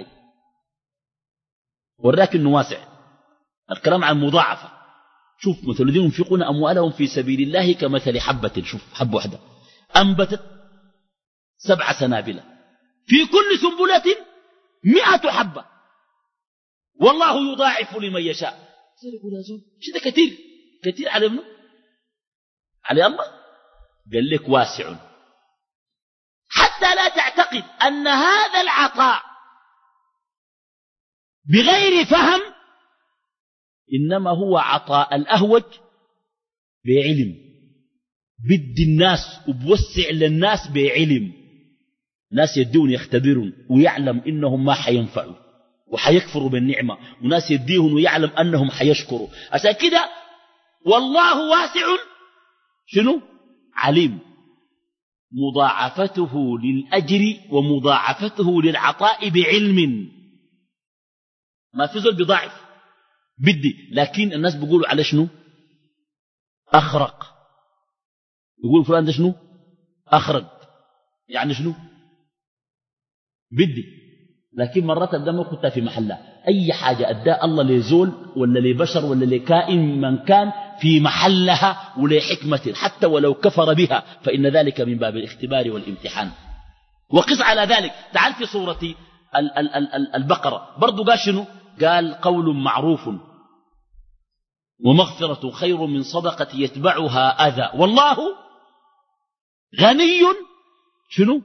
وراك أنه واسع. الكلام عن مضاعفة. شوف: مثل الذين ينفقون أموالهم في سبيل الله كمثل حبة، شوف حبة واحدة أنبتت سبع سنابل في كل سنبلة مئة حبة والله يضاعف لمن يشاء. يقول يا زول شو ده كثير كثير على منه؟ على الله؟ قال لك واسع، حتى لا تعتقد أن هذا العطاء بغير فهم إنما هو عطاء الأهوج بعلم، بدي الناس وبوسع للناس بعلم. ناس يدون يختبرون ويعلم إنهم ما حينفعوا وحيكفروا بالنعمة، وناس يديهم ويعلم أنهم حيشكروا. عشان كده والله واسع شنو؟ عليم. مضاعفته للأجر ومضاعفته للعطاء بعلم. ما في زول بيضاعف بدي، لكن الناس بيقولوا على شنو؟ أخرق. يقول فلان ده شنو؟ أخرق، يعني شنو؟ بدي. لكن مرات الدم كنت في محلها. أي حاجة أداء الله لزول ولا لبشر ولا لكائن من كان في محلها ولحكمة، حتى ولو كفر بها فإن ذلك من باب الاختبار والامتحان. وقس على ذلك. تعال في سورة البقرة برضو قال شنو؟ قال: قول معروف ومغفرة خير من صدقة يتبعها أذى والله غني شنو؟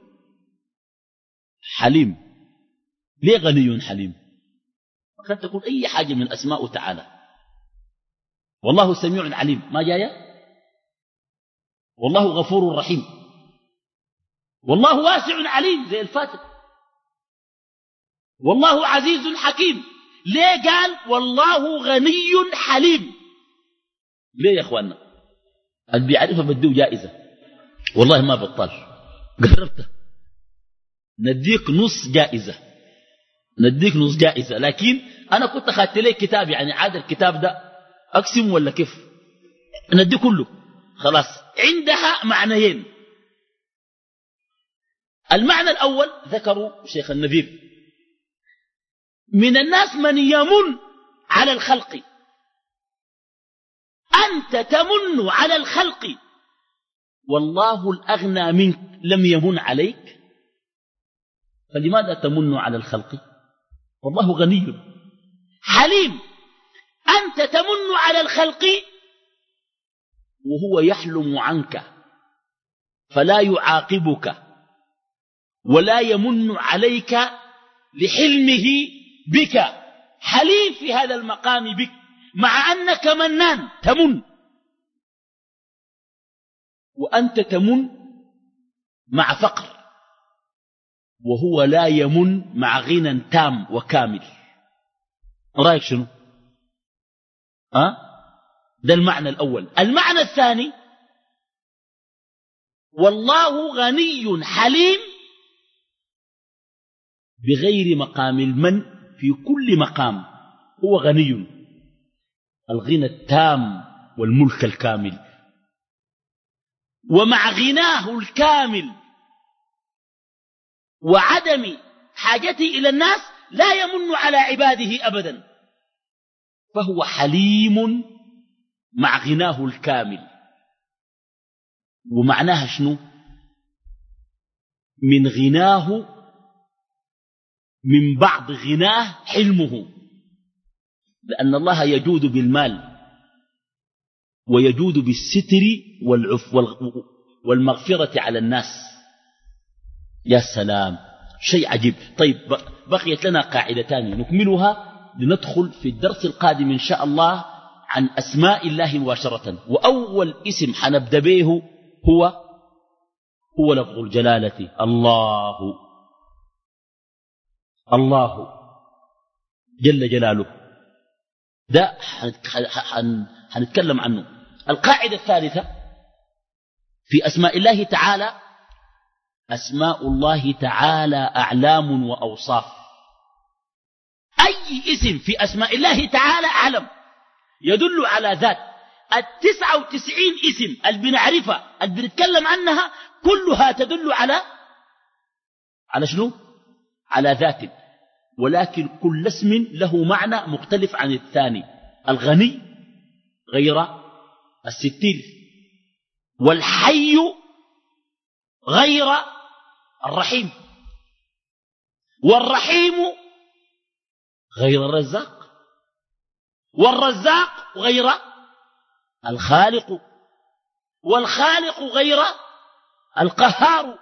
حليم. ليه غني حليم؟ وكانت تقول أي حاجة من أسماء تعالى. والله سميع عليم ما جاية؟ والله غفور رحيم. والله واسع عليم زي الفاتح. والله عزيز حكيم. ليه قال والله غني حليم؟ ليه يا اخواننا؟ اللي بيعرفها بديه جائزة، والله ما بطال. قربت نديك نص جائزة، نديك نص جائزة، لكن أنا كنت أخذت لي كتاب، يعني عاد الكتاب ده أقسم ولا كيف؟ ندي كله خلاص. عندها معنيين. المعنى الأول ذكروا شيخ النذير: من الناس من يمن على الخلق. أنت تمن على الخلق والله الأغنى منك لم يمن عليك، فلماذا تمن على الخلق؟ والله غني حليم. أنت تمن على الخلق وهو يحلم عنك فلا يعاقبك ولا يمن عليك لحلمه بك. حليم في هذا المقام بك، مع أنك منان تمن، وأنت تمن مع فقر وهو لا يمن مع غنى تام وكامل. رأيك شنو؟ أه؟ ده المعنى الأول. المعنى الثاني: والله غني حليم بغير مقام المن. في كل مقام هو غني، الغنى التام والملك الكامل، ومع غناه الكامل وعدم حاجته إلى الناس لا يمن على عباده أبدا، فهو حليم مع غناه الكامل. ومعناها شنو؟ من غناه، من بعض غناه حلمه، لأن الله يجود بالمال ويجود بالستر والعف والمغفرة على الناس. يا سلام، شيء عجيب. طيب بقيت لنا قاعدتان نكملها لندخل في الدرس القادم إن شاء الله عن أسماء الله مباشرة. وأول اسم حنبدأ به هو هو لفظ الجلالة، الله. الله جل جلاله، ده حنتكلم عنه. القاعدة الثالثة في أسماء الله تعالى: أسماء الله تعالى أعلام وأوصاف. أي اسم في أسماء الله تعالى أعلم يدل على ذات. التسعة وتسعين اسم اللي بنعرفها اللي بنتكلم عنها كلها تدل على على شنو؟ على ذات، ولكن كل اسم له معنى مختلف عن الثاني. الغني غير الستير، والحي غير الرحيم، والرحيم غير الرزاق، والرزاق غير الخالق، والخالق غير القهار.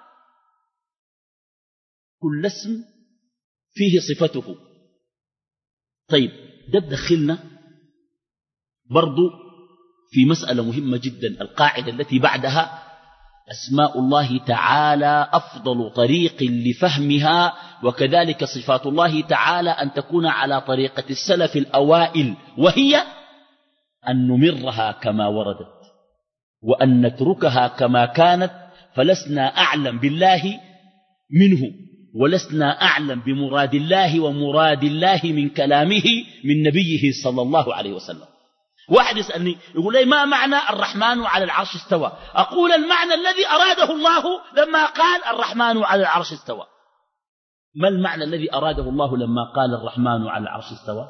كل اسم فيه صفته. طيب ده بدخلنا برضو في مسألة مهمة جدا، القاعدة التي بعدها: أسماء الله تعالى أفضل طريق لفهمها، وكذلك صفات الله تعالى أن تكون على طريقة السلف الأوائل، وهي أن نمرها كما وردت وأن نتركها كما كانت، فلسنا أعلم بالله منه، ولسنا أعلم بمراد الله ومراد الله من كلامه من نبيه صلى الله عليه وسلم. واحد يسألني يقول لي: ما معنى الرحمن على العرش استوى؟ أقول: المعنى الذي أراده الله لما قال الرحمن على العرش استوى. ما المعنى الذي أراده الله لما قال الرحمن على العرش استوى؟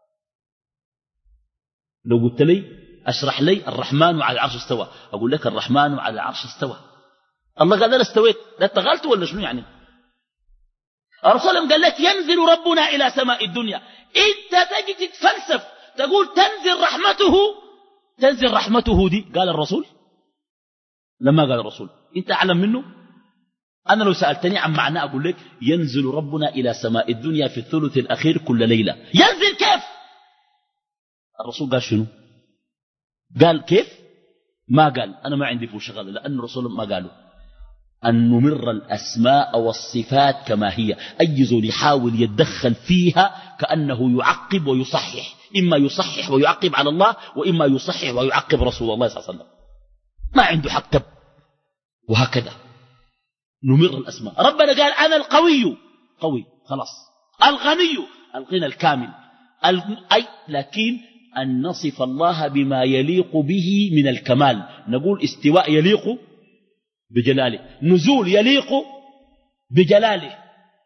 لو قلت لي أشرح لي الرحمن على العرش استوى، أقول لك الرحمن على العرش استوى. الله قال: أنا استويت، لا اتغلت ولا شنو يعني؟ الرسول قال لك ينزل ربنا إلى سماء الدنيا. انت تجي تتفلسف تقول تنزل رحمته، تنزل رحمته دي قال الرسول؟ لما قال الرسول انت أعلم منه؟ أنا لو سألتني عن معنى أقول لك ينزل ربنا إلى سماء الدنيا في الثلث الأخير كل ليلة. ينزل كيف؟ الرسول قال شنو؟ قال كيف؟ ما قال. أنا ما عندي فيه شغل، لأن الرسول ما قاله. أن نمر الأسماء والصفات كما هي. أي زول يحاول يتدخل فيها كأنه يعقب ويصحح، إما يصحح ويعقب على الله، وإما يصحح ويعقب رسول الله صلى الله عليه وسلم. ما عنده حق تب. وهكذا نمر الأسماء. ربنا قال أنا القوي، قوي خلاص. الغني، الغنى الكامل. أي لكن أن نصف الله بما يليق به من الكمال. نقول استواء يليق بجلاله، نزول يليق بجلاله،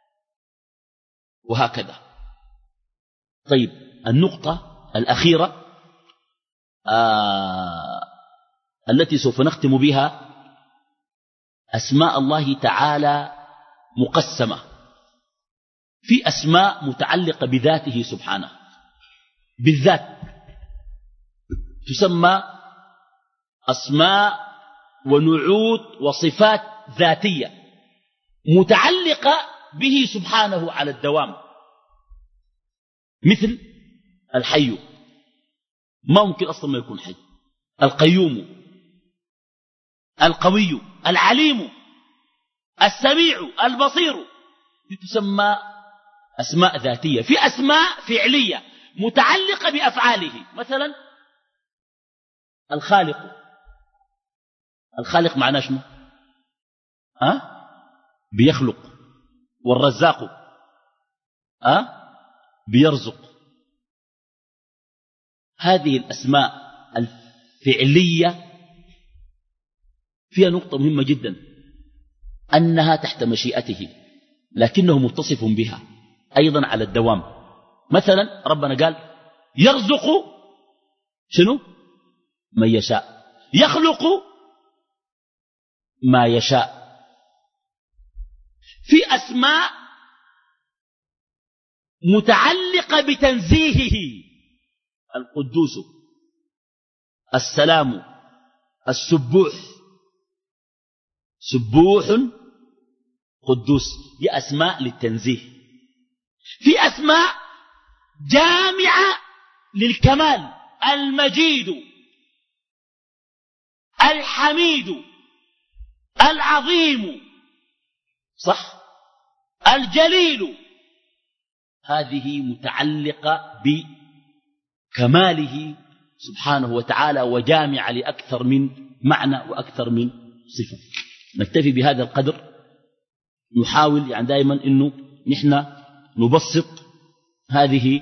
وهكذا. طيب النقطة الأخيرة آه التي سوف نختم بها، أسماء الله تعالى مقسمة. في أسماء متعلقة بذاته سبحانه بالذات، تسمى أسماء ونعوت وصفات ذاتية متعلقة به سبحانه على الدوام، مثل الحي، ما ممكن أصلا ما يكون حي. القيوم، القوي، العليم، السميع، البصير، تسمى أسماء ذاتية. في أسماء فعلية متعلقة بأفعاله، مثلا الخالق. الخالق معناه شنو؟ أه؟ بيخلق. والرزاق أه؟ بيرزق. هذه الأسماء الفعلية فيها نقطة مهمة جدا، أنها تحت مشيئته لكنه متصف بها أيضا على الدوام. مثلا ربنا قال يرزق شنو؟ من يشاء، يخلق ما يشاء. في أسماء متعلقة بتنزيهه، القدوس، السلام، السبوح، سبوح قدوس، هي أسماء للتنزيه. في أسماء جامعة للكمال، المجيد، الحميد، العظيم، صح، الجليل. هذه متعلقة بكماله سبحانه وتعالى وجامعة لأكثر من معنى وأكثر من صفة. نكتفي بهذا القدر. نحاول يعني دائما أنه نحن نبسط هذه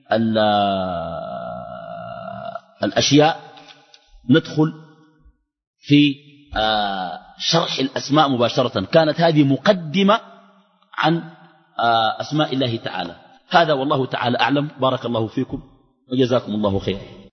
الأشياء، ندخل في شرح الأسماء مباشرة. كانت هذه مقدمة عن أسماء الله تعالى. هذا والله تعالى أعلم. بارك الله فيكم وجزاكم الله خير.